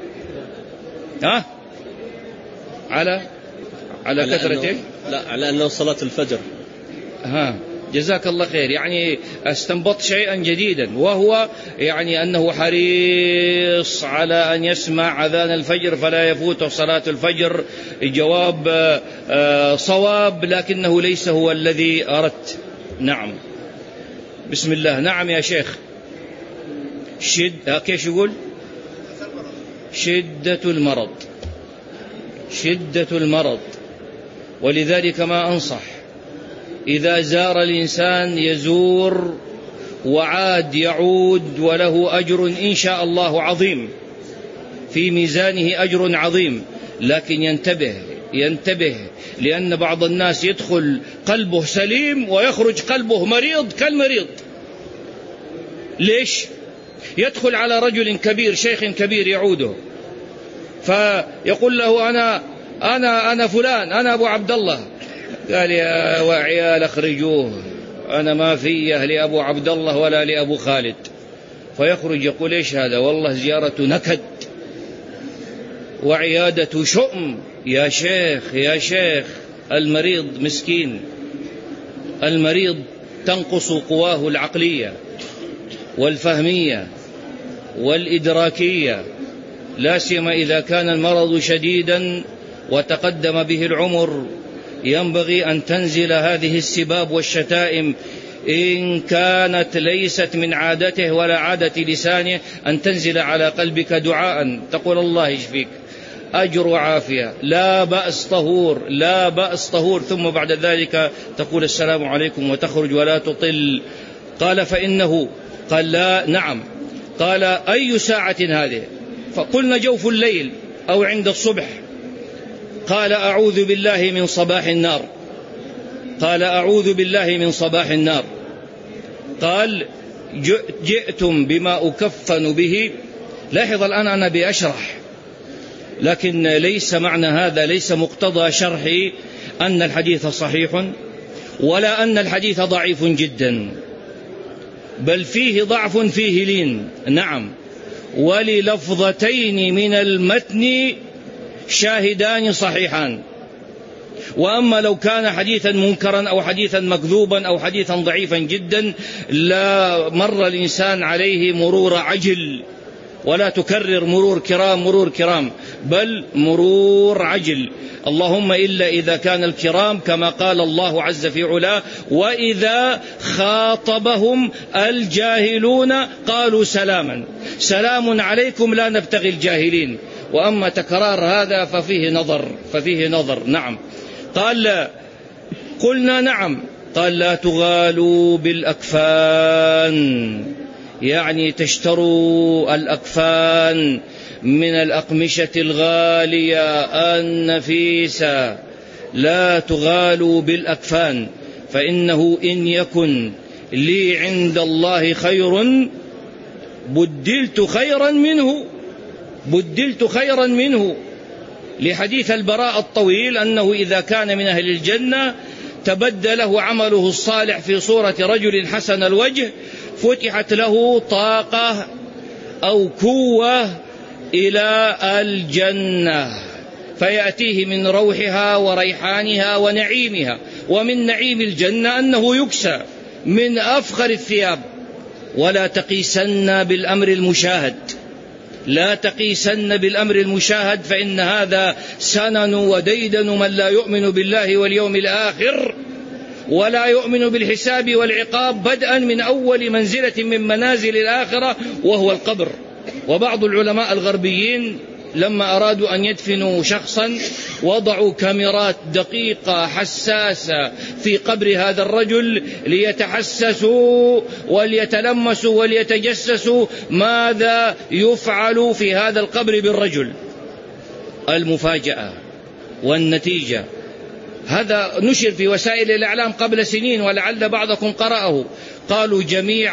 على كثرة، لا، على أنه صلاة الفجر. جزاك الله خير. يعني استنبط شيئا جديدا، وهو يعني أنه حريص على أن يسمع أذان الفجر فلا يفوته صلاة الفجر. جواب صواب، لكنه ليس هو الذي أردت. نعم، بسم الله. نعم يا شيخ. كيف يقول؟ شدة المرض، شدة المرض. ولذلك ما أنصح إذا زار الإنسان يزور وعاد يعود، وله أجر إن شاء الله عظيم، في ميزانه أجر عظيم، لكن ينتبه، لأن بعض الناس يدخل قلبه سليم ويخرج قلبه مريض كالمريض. ليش؟ يدخل على رجل كبير، شيخ كبير يعوده، فيقول له أنا فلان، أنا أبو عبد الله. قال يا وعيال اخرجوه، أنا ما في أهل أبو عبد الله ولا لأبو خالد. فيخرج يقول إيش هذا؟ والله زيارة نكد وعيادة شؤم. يا شيخ المريض مسكين، المريض تنقص قواه العقلية والفهمية والإدراكية، لا سيما إذا كان المرض شديدا وتقدم به العمر. ينبغي أن تنزل هذه السباب والشتائم، إن كانت ليست من عادته ولا عادة لسانه، أن تنزل على قلبك دعاء، تقول الله يشفيك، أجر وعافية، لا بأس طهور، لا بأس طهور، ثم بعد ذلك تقول السلام عليكم وتخرج ولا تطل. قال فإنه، قال لا، نعم. قال أي ساعة هذه؟ فقلنا جوف الليل أو عند الصبح. قال أعوذ بالله من صباح النار، قال أعوذ بالله من صباح النار. قال جئتم بما أكفن به. لاحظ الآن أنا بأشرح، لكن ليس معنى هذا، ليس مقتضى شرحي أن الحديث صحيح ولا أن الحديث ضعيف جدا، بل فيه ضعف فيه لين، نعم، وللفظتين من المتن شاهدان صحيحان. وأما لو كان حديثا منكرا أو حديثا مكذوبا أو حديثا ضعيفا جدا لا مر الإنسان عليه مرور عجل، ولا تكرر مرور كرام بل مرور عجل، اللهم إلا إذا كان الكرام كما قال الله عز في علاه: وإذا خاطبهم الجاهلون قالوا سلاما، سلام عليكم لا نبتغي الجاهلين. وأما تكرار هذا ففيه نظر. نعم. قال قلنا نعم. قال لا تغالوا بالأكفان، يعني تشتروا الأكفان من الأقمشة الغالية النفيسة، لا تغالوا بالأكفان، فإنه إن يكن لي عند الله خير بدلت خيرا منه، لحديث البراء الطويل أنه إذا كان من أهل الجنة تبدله عمله الصالح في صورة رجل حسن الوجه، فتحت له طاقة أو كوة إلى الجنة، فيأتيه من روحها وريحانها ونعيمها. ومن نعيم الجنة أنه يكسى من أفخر الثياب. ولا تقيسن بالأمر المشاهد، لا تقيسن بالأمر المشاهد، فإن هذا سنن وديدن من لا يؤمن بالله واليوم الآخر ولا يؤمن بالحساب والعقاب، بدءا من أول منزلة من منازل الآخرة وهو القبر. وبعض العلماء الغربيين لما أرادوا أن يدفنوا شخصا وضعوا كاميرات دقيقة حساسة في قبر هذا الرجل ليتحسسوا وليتلمسوا وليتجسسوا ماذا يفعل في هذا القبر بالرجل. المفاجأة والنتيجة هذا نشر في وسائل الإعلام قبل سنين ولعل بعضكم قرأه. قالوا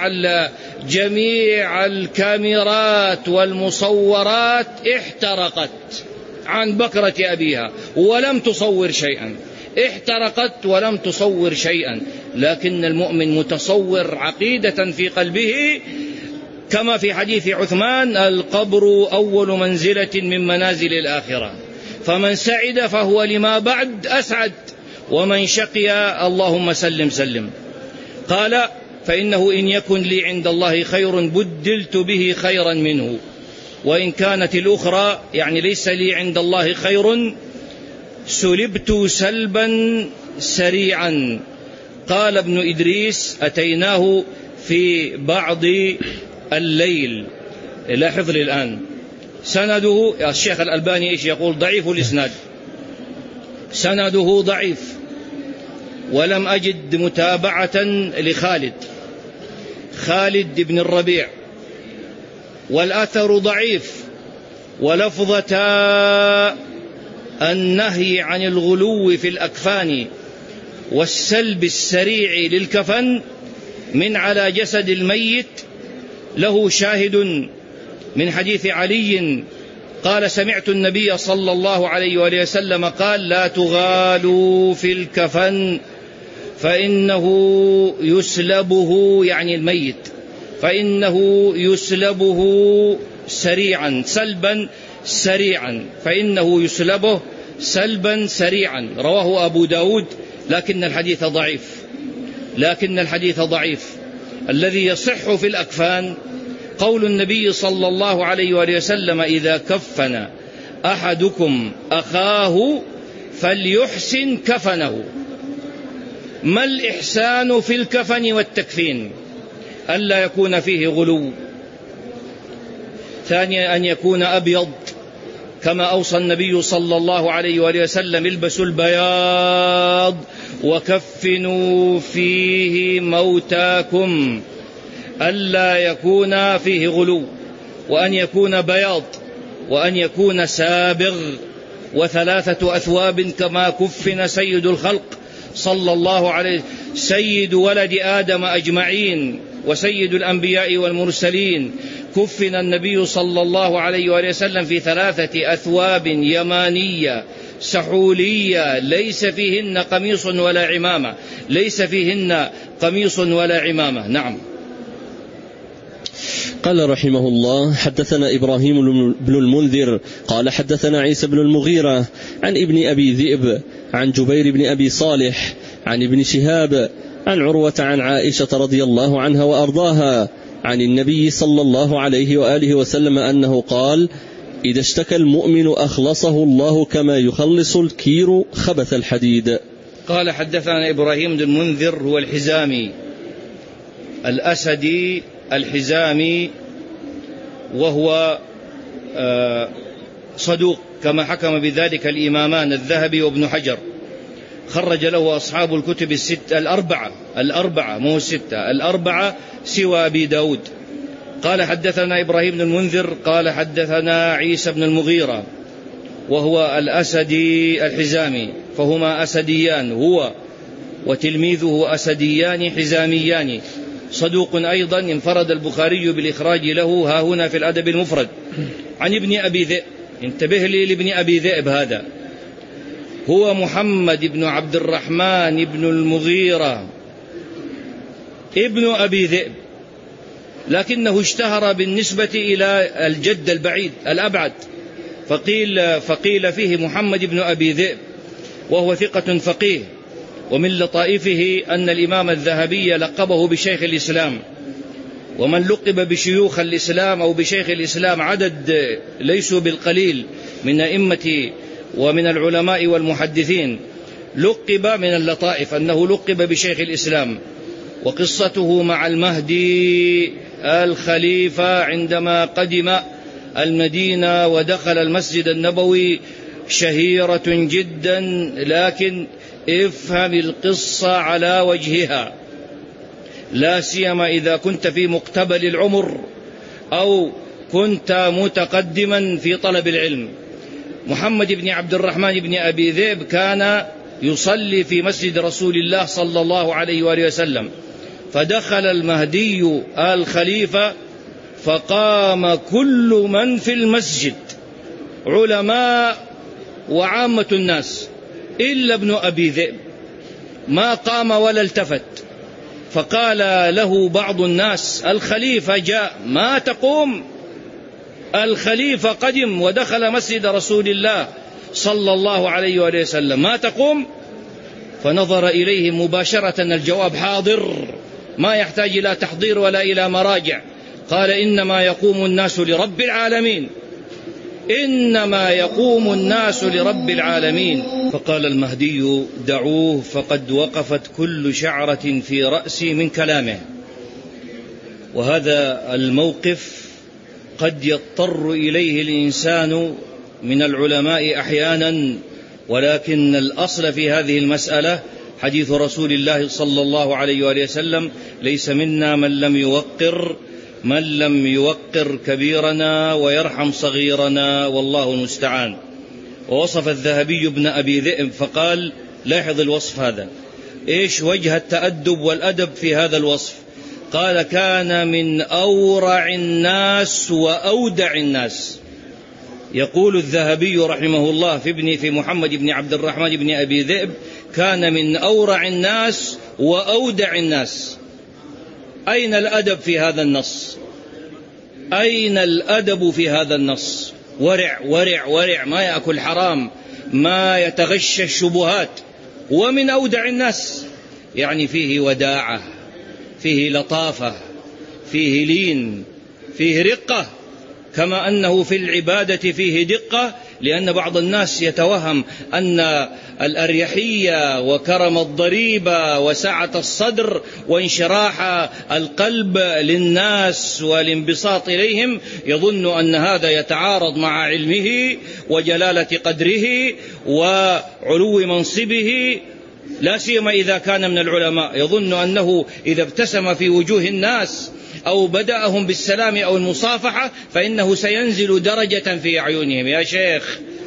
جميع الكاميرات والمصورات احترقت عن بكرة أبيها ولم تصور شيئا، احترقت ولم تصور شيئا. لكن المؤمن متصور عقيدة في قلبه، كما في حديث عثمان: القبر أول منزلة من منازل الآخرة، فمن سعد فهو لما بعد أسعد، ومن شقي اللهم سلم. قال فإنه إن يكن لي عند الله خير بدلت به خيرا منه، وإن كانت الأخرى يعني ليس لي عند الله خير سلبت سلبا سريعا. قال ابن إدريس: أتيناه في بعض الليل. لاحظ لي الآن سنده، الشيخ الألباني إيش يقول؟ ضعيف الإسناد، سنده ضعيف، ولم أجد متابعة خالد بن الربيع، والأثر ضعيف. ولفظة النهي عن الغلو في الأكفان والسلب السريع للكفن من على جسد الميت له شاهد من حديث علي قال: سمعت النبي صلى الله عليه وآله وسلم قال: لا تغالوا في الكفن فإنه يسلبه، يعني الميت، فإنه يسلبه سريعا سلبا سريعا، فإنه يسلبه سلبا سريعا. رواه أبو داود، لكن الحديث ضعيف. الذي يصح في الأكفان قول النبي صلى الله عليه وآله وسلم: إذا كفن أحدكم أخاه فليحسن كفنه. ما الإحسان في الكفن والتكفين؟ ألا يكون فيه غلو. ثانيا أن يكون أبيض، كما أوصى النبي صلى الله عليه وآله وسلم: البسوا البياض وكفنوا فيه موتاكم. ألا يكون فيه غلو، وأن يكون بياض، وأن يكون سابغ، وثلاثة أثواب كما كفن سيد الخلق صلى الله عليه سيد ولد آدم أجمعين وسيد الأنبياء والمرسلين. كفن النبي صلى الله عليه وآله وسلم في 3 أثواب يمانية سحولية ليس فيهن قميص ولا عمامة، ليس فيهن قميص ولا عمامة. نعم. قال رحمه الله: حدثنا إبراهيم بن المنذر قال حدثنا عيسى بن المغيرة عن ابن أبي ذئب عن جبير بن أبي صالح عن ابن شهاب عن عروة عن عائشة رضي الله عنها وأرضاها عن النبي صلى الله عليه وآله وسلم أنه قال: إذا اشتكى المؤمن أخلصه الله كما يخلص الكير خبث الحديد. قال حدثنا إبراهيم بن المنذر هو الحزامي الأسدي الحزامي، وهو صدوق كما حكم بذلك الإمامان الذهبي وابن حجر. خرج له أصحاب الكتب الأربعة مو الستة، الأربعة سوى أبي داود. قال حدثنا إبراهيم بن المنذر قال حدثنا عيسى بن المغيرة وهو الأسدي الحزامي، فهما أسديان، هو وتلميذه أسديان حزاميان. صدوق أيضا انفرد البخاري بالإخراج له ها هنا في الأدب المفرد. عن ابن أبي ذئب، انتبه لي لابن أبي ذئب، هذا هو محمد بن عبد الرحمن بن المغيرة ابن أبي ذئب، لكنه اشتهر بالنسبة إلى الجد البعيد الأبعد، فقيل فيه محمد بن أبي ذئب، وهو ثقة فقيه. ومن لطائفه أن الإمام الذهبي لقبه بشيخ الإسلام، ومن لقب بشيوخ الإسلام أو بشيخ الإسلام عدد ليسوا بالقليل من أئمة ومن العلماء والمحدثين. لقب من اللطائف أنه لقب بشيخ الإسلام. وقصته مع المهدي الخليفة عندما قدم المدينة ودخل المسجد النبوي شهيرة جدا، لكن افهم القصة على وجهها، لا سيما إذا كنت في مقتبل العمر أو كنت متقدما في طلب العلم. محمد بن عبد الرحمن بن أبي ذئب كان يصلي في مسجد رسول الله صلى الله عليه وآله وسلم، فدخل المهدي الخليفة فقام كل من في المسجد علماء وعامة الناس إلا ابن أبي ذئب، ما قام ولا التفت. فقال له بعض الناس: الخليفة جاء، ما تقوم؟ الخليفة قدم ودخل مسجد رسول الله صلى الله عليه وآله وسلم، ما تقوم؟ فنظر إليه مباشرة، الجواب حاضر ما يحتاج إلى تحضير ولا إلى مراجع. قال: إنما يقوم الناس لرب العالمين، إنما يقوم الناس لرب العالمين. فقال المهدي: دعوه فقد وقفت كل شعرة في رأسي من كلامه. وهذا الموقف قد يضطر إليه الإنسان من العلماء أحيانا، ولكن الأصل في هذه المسألة حديث رسول الله صلى الله عليه وآله وسلم: ليس منا من لم يوقر كبيرنا ويرحم صغيرنا، والله المستعان. ووصف الذهبي ابن أبي ذئب فقال: لاحظ الوصف هذا، إيش وجه التأدب والأدب في هذا الوصف؟ قال: كان من أورع الناس وأودع الناس. يقول الذهبي رحمه الله في محمد بن عبد الرحمن بن أبي ذئب: كان من أورع الناس وأودع الناس. أين الأدب في هذا النص؟ أين الأدب في هذا النص؟ ورع ورع ورع، ما يأكل حرام، ما يتغشى الشبهات. ومن أودع الناس يعني فيه وداعة، فيه لطافة، فيه لين، فيه رقة، كما أنه في العبادة فيه دقة، لأن بعض الناس يتوهم أن الأريحية وكرم الضريبة وسعة الصدر وانشراح القلب للناس والانبساط إليهم، يظن أن هذا يتعارض مع علمه وجلالة قدره وعلو منصبه، لا سيما إذا كان من العلماء. يظن أنه إذا ابتسم في وجوه الناس أو بدأهم بالسلام أو المصافحة فإنه سينزل درجة في أعينهم. يا شيخ،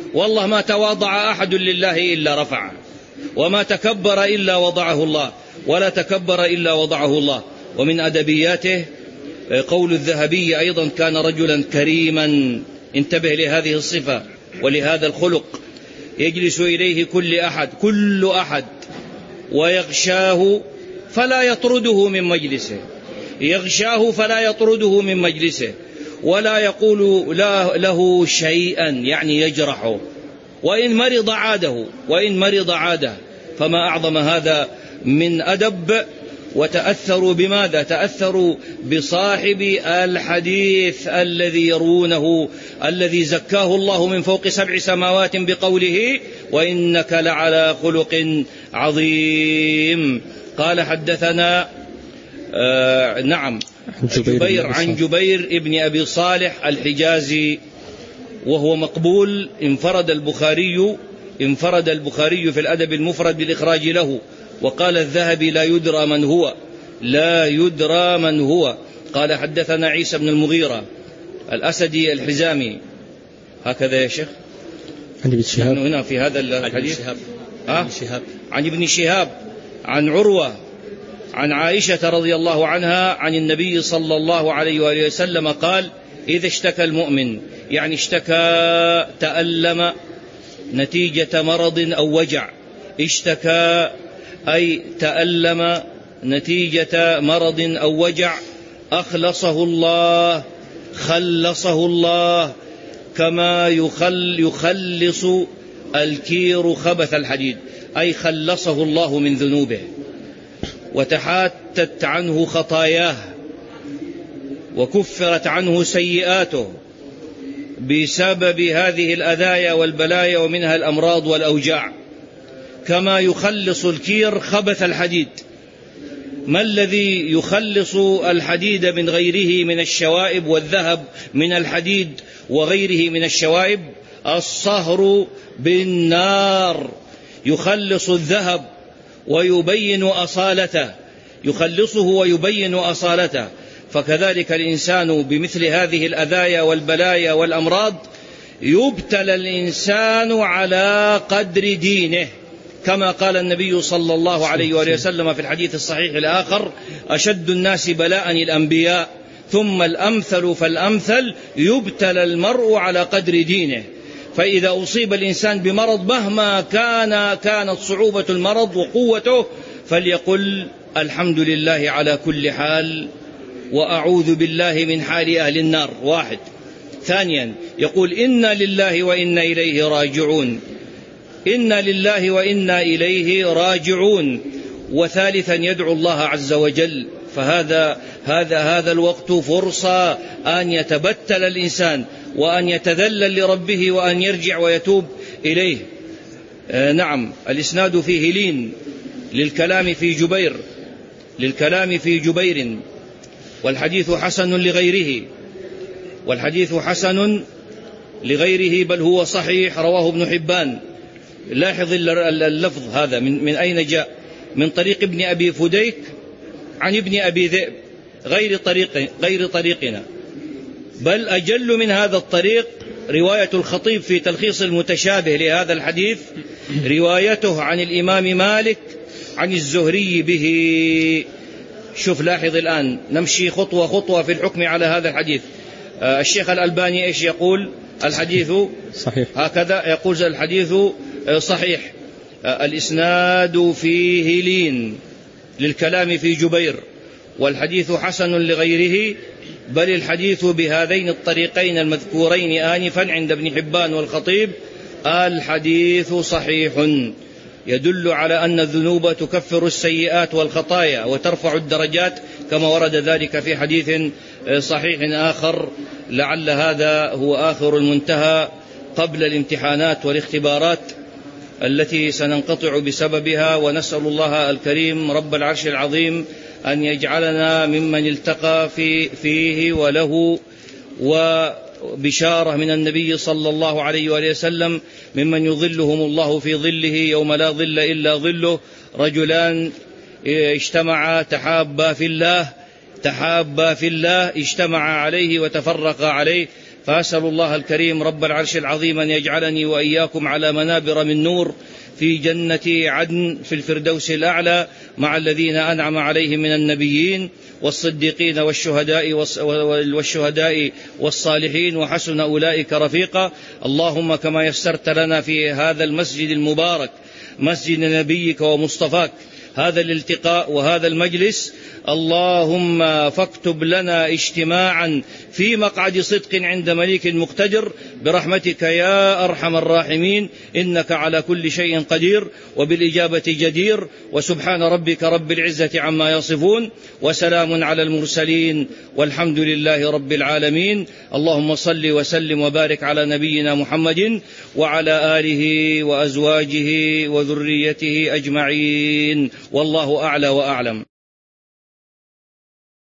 والله ما تواضع أحد لله إلا رفعه، وما تكبر إلا وضعه الله، ولا تكبر إلا وضعه الله. ومن أدبياته قول الذهبي أيضا: كان رجلا كريما. انتبه لهذه الصفة ولهذا الخلق. يجلس إليه كل أحد ويغشاه فلا يطرده من مجلسه، يغشاه فلا يطرده من مجلسه، ولا يقول له شيئا يعني يجرحه، وإن مرض عاده. فما أعظم هذا من أدب. وتأثروا بماذا؟ تأثروا بصاحب الحديث الذي يرونه، الذي زكاه الله من فوق 7 سماوات بقوله: وإنك لعلى خلق عظيم. قال: حدثنا جبير عن جبير ابن أبي صالح الحجازي، وهو مقبول. انفرد البخاري في الأدب المفرد بالإخراج له. وقال الذهبي: لا يدرى من هو. قال: حدثنا عيسى بن المغيرة الأسدي الحزامي. هكذا يا شيخ عن ابن شهاب هنا في هذا الحديث. عن ابن شهاب عن عروة عن عائشة رضي الله عنها عن النبي صلى الله عليه وآله وسلم قال: إذا اشتكى المؤمن، يعني اشتكى تألم نتيجة مرض أو وجع، اشتكى أي تألم نتيجة مرض أو وجع، خلصه الله كما يخلص الكير خبث الحديد، أي خلصه الله من ذنوبه وتحاتت عنه خطاياه وكفرت عنه سيئاته بسبب هذه الأذايا والبلايا، ومنها الأمراض والأوجاع، كما يخلص الكير خبث الحديد. ما الذي يخلص الحديد من غيره من الشوائب، والذهب من الحديد وغيره من الشوائب؟ الصهر بالنار يخلص الذهب ويبين أصالته، يخلصه ويبين أصالته. فكذلك الإنسان بمثل هذه الأذايا والبلايا والأمراض يبتلى الإنسان على قدر دينه، كما قال النبي صلى الله عليه وآله وسلم في الحديث الصحيح الآخر: أشد الناس بلاء الأنبياء، ثم الأمثل فالأمثل، يبتلى المرء على قدر دينه. فإذا أصيب الإنسان بمرض مهما كانت صعوبة المرض وقوته، فليقل: الحمد لله على كل حال، وأعوذ بالله من حال أهل النار. 1. ثانيا يقول: إنا لله وإنا إليه راجعون، إنا لله وإنا إليه راجعون. وثالثا يدعو الله عز وجل. فهذا الوقت فرصة أن يتبتل الإنسان وأن يتذلل لربه وأن يرجع ويتوب إليه. نعم، الإسناد فيه لين للكلام في جبير، والحديث حسن لغيره، بل هو صحيح، رواه ابن حبان. لاحظ اللفظ هذا من أين جاء: من طريق ابن أبي فديك عن ابن أبي ذئب، غير طريقنا. بل أجل من هذا الطريق رواية الخطيب في تلخيص المتشابه لهذا الحديث، روايته عن الإمام مالك عن الزهري به. شوف، لاحظ الآن، نمشي خطوة خطوة في الحكم على هذا الحديث. الشيخ الألباني إيش يقول؟ الحديث صحيح، هكذا يقول: الحديث صحيح. الإسناد فيه لين للكلام في جبير، والحديث حسن لغيره، بل الحديث بهذين الطريقين المذكورين آنفا عند ابن حبان والخطيب الحديث صحيح، يدل على أن الذنوب تكفر السيئات والخطايا وترفع الدرجات، كما ورد ذلك في حديث صحيح آخر. لعل هذا هو آخر المنتهى قبل الامتحانات والاختبارات التي سننقطع بسببها. ونسأل الله الكريم رب العرش العظيم أن يجعلنا ممن التقى فيه وله وبشارة من النبي صلى الله عليه وآله وسلم ممن يظلهم الله في ظله يوم لا ظل إلا ظله: رجلان اجتمعا تحابا في الله، اجتمعا عليه وتفرقا عليه، فأسأل الله الكريم رب العرش العظيم أن يجعلني وإياكم على منابر من نور في جنة عدن في الفردوس الأعلى مع الذين أنعم عليهم من النبيين والصديقين والشهداء والصالحين وحسن أولئك رفيقا. اللهم كما يسرت لنا في هذا المسجد المبارك مسجد نبيك ومصطفاك هذا الالتقاء وهذا المجلس، اللهم فاكتب لنا اجتماعا في مقعد صدق عند مليك مقتدر برحمتك يا أرحم الراحمين، إنك على كل شيء قدير وبالإجابة جدير. وسبحان ربك رب العزة عما يصفون وسلام على المرسلين والحمد لله رب العالمين. اللهم صل وسلم وبارك على نبينا محمد وعلى آله وأزواجه وذريته أجمعين، والله أعلى وأعلم.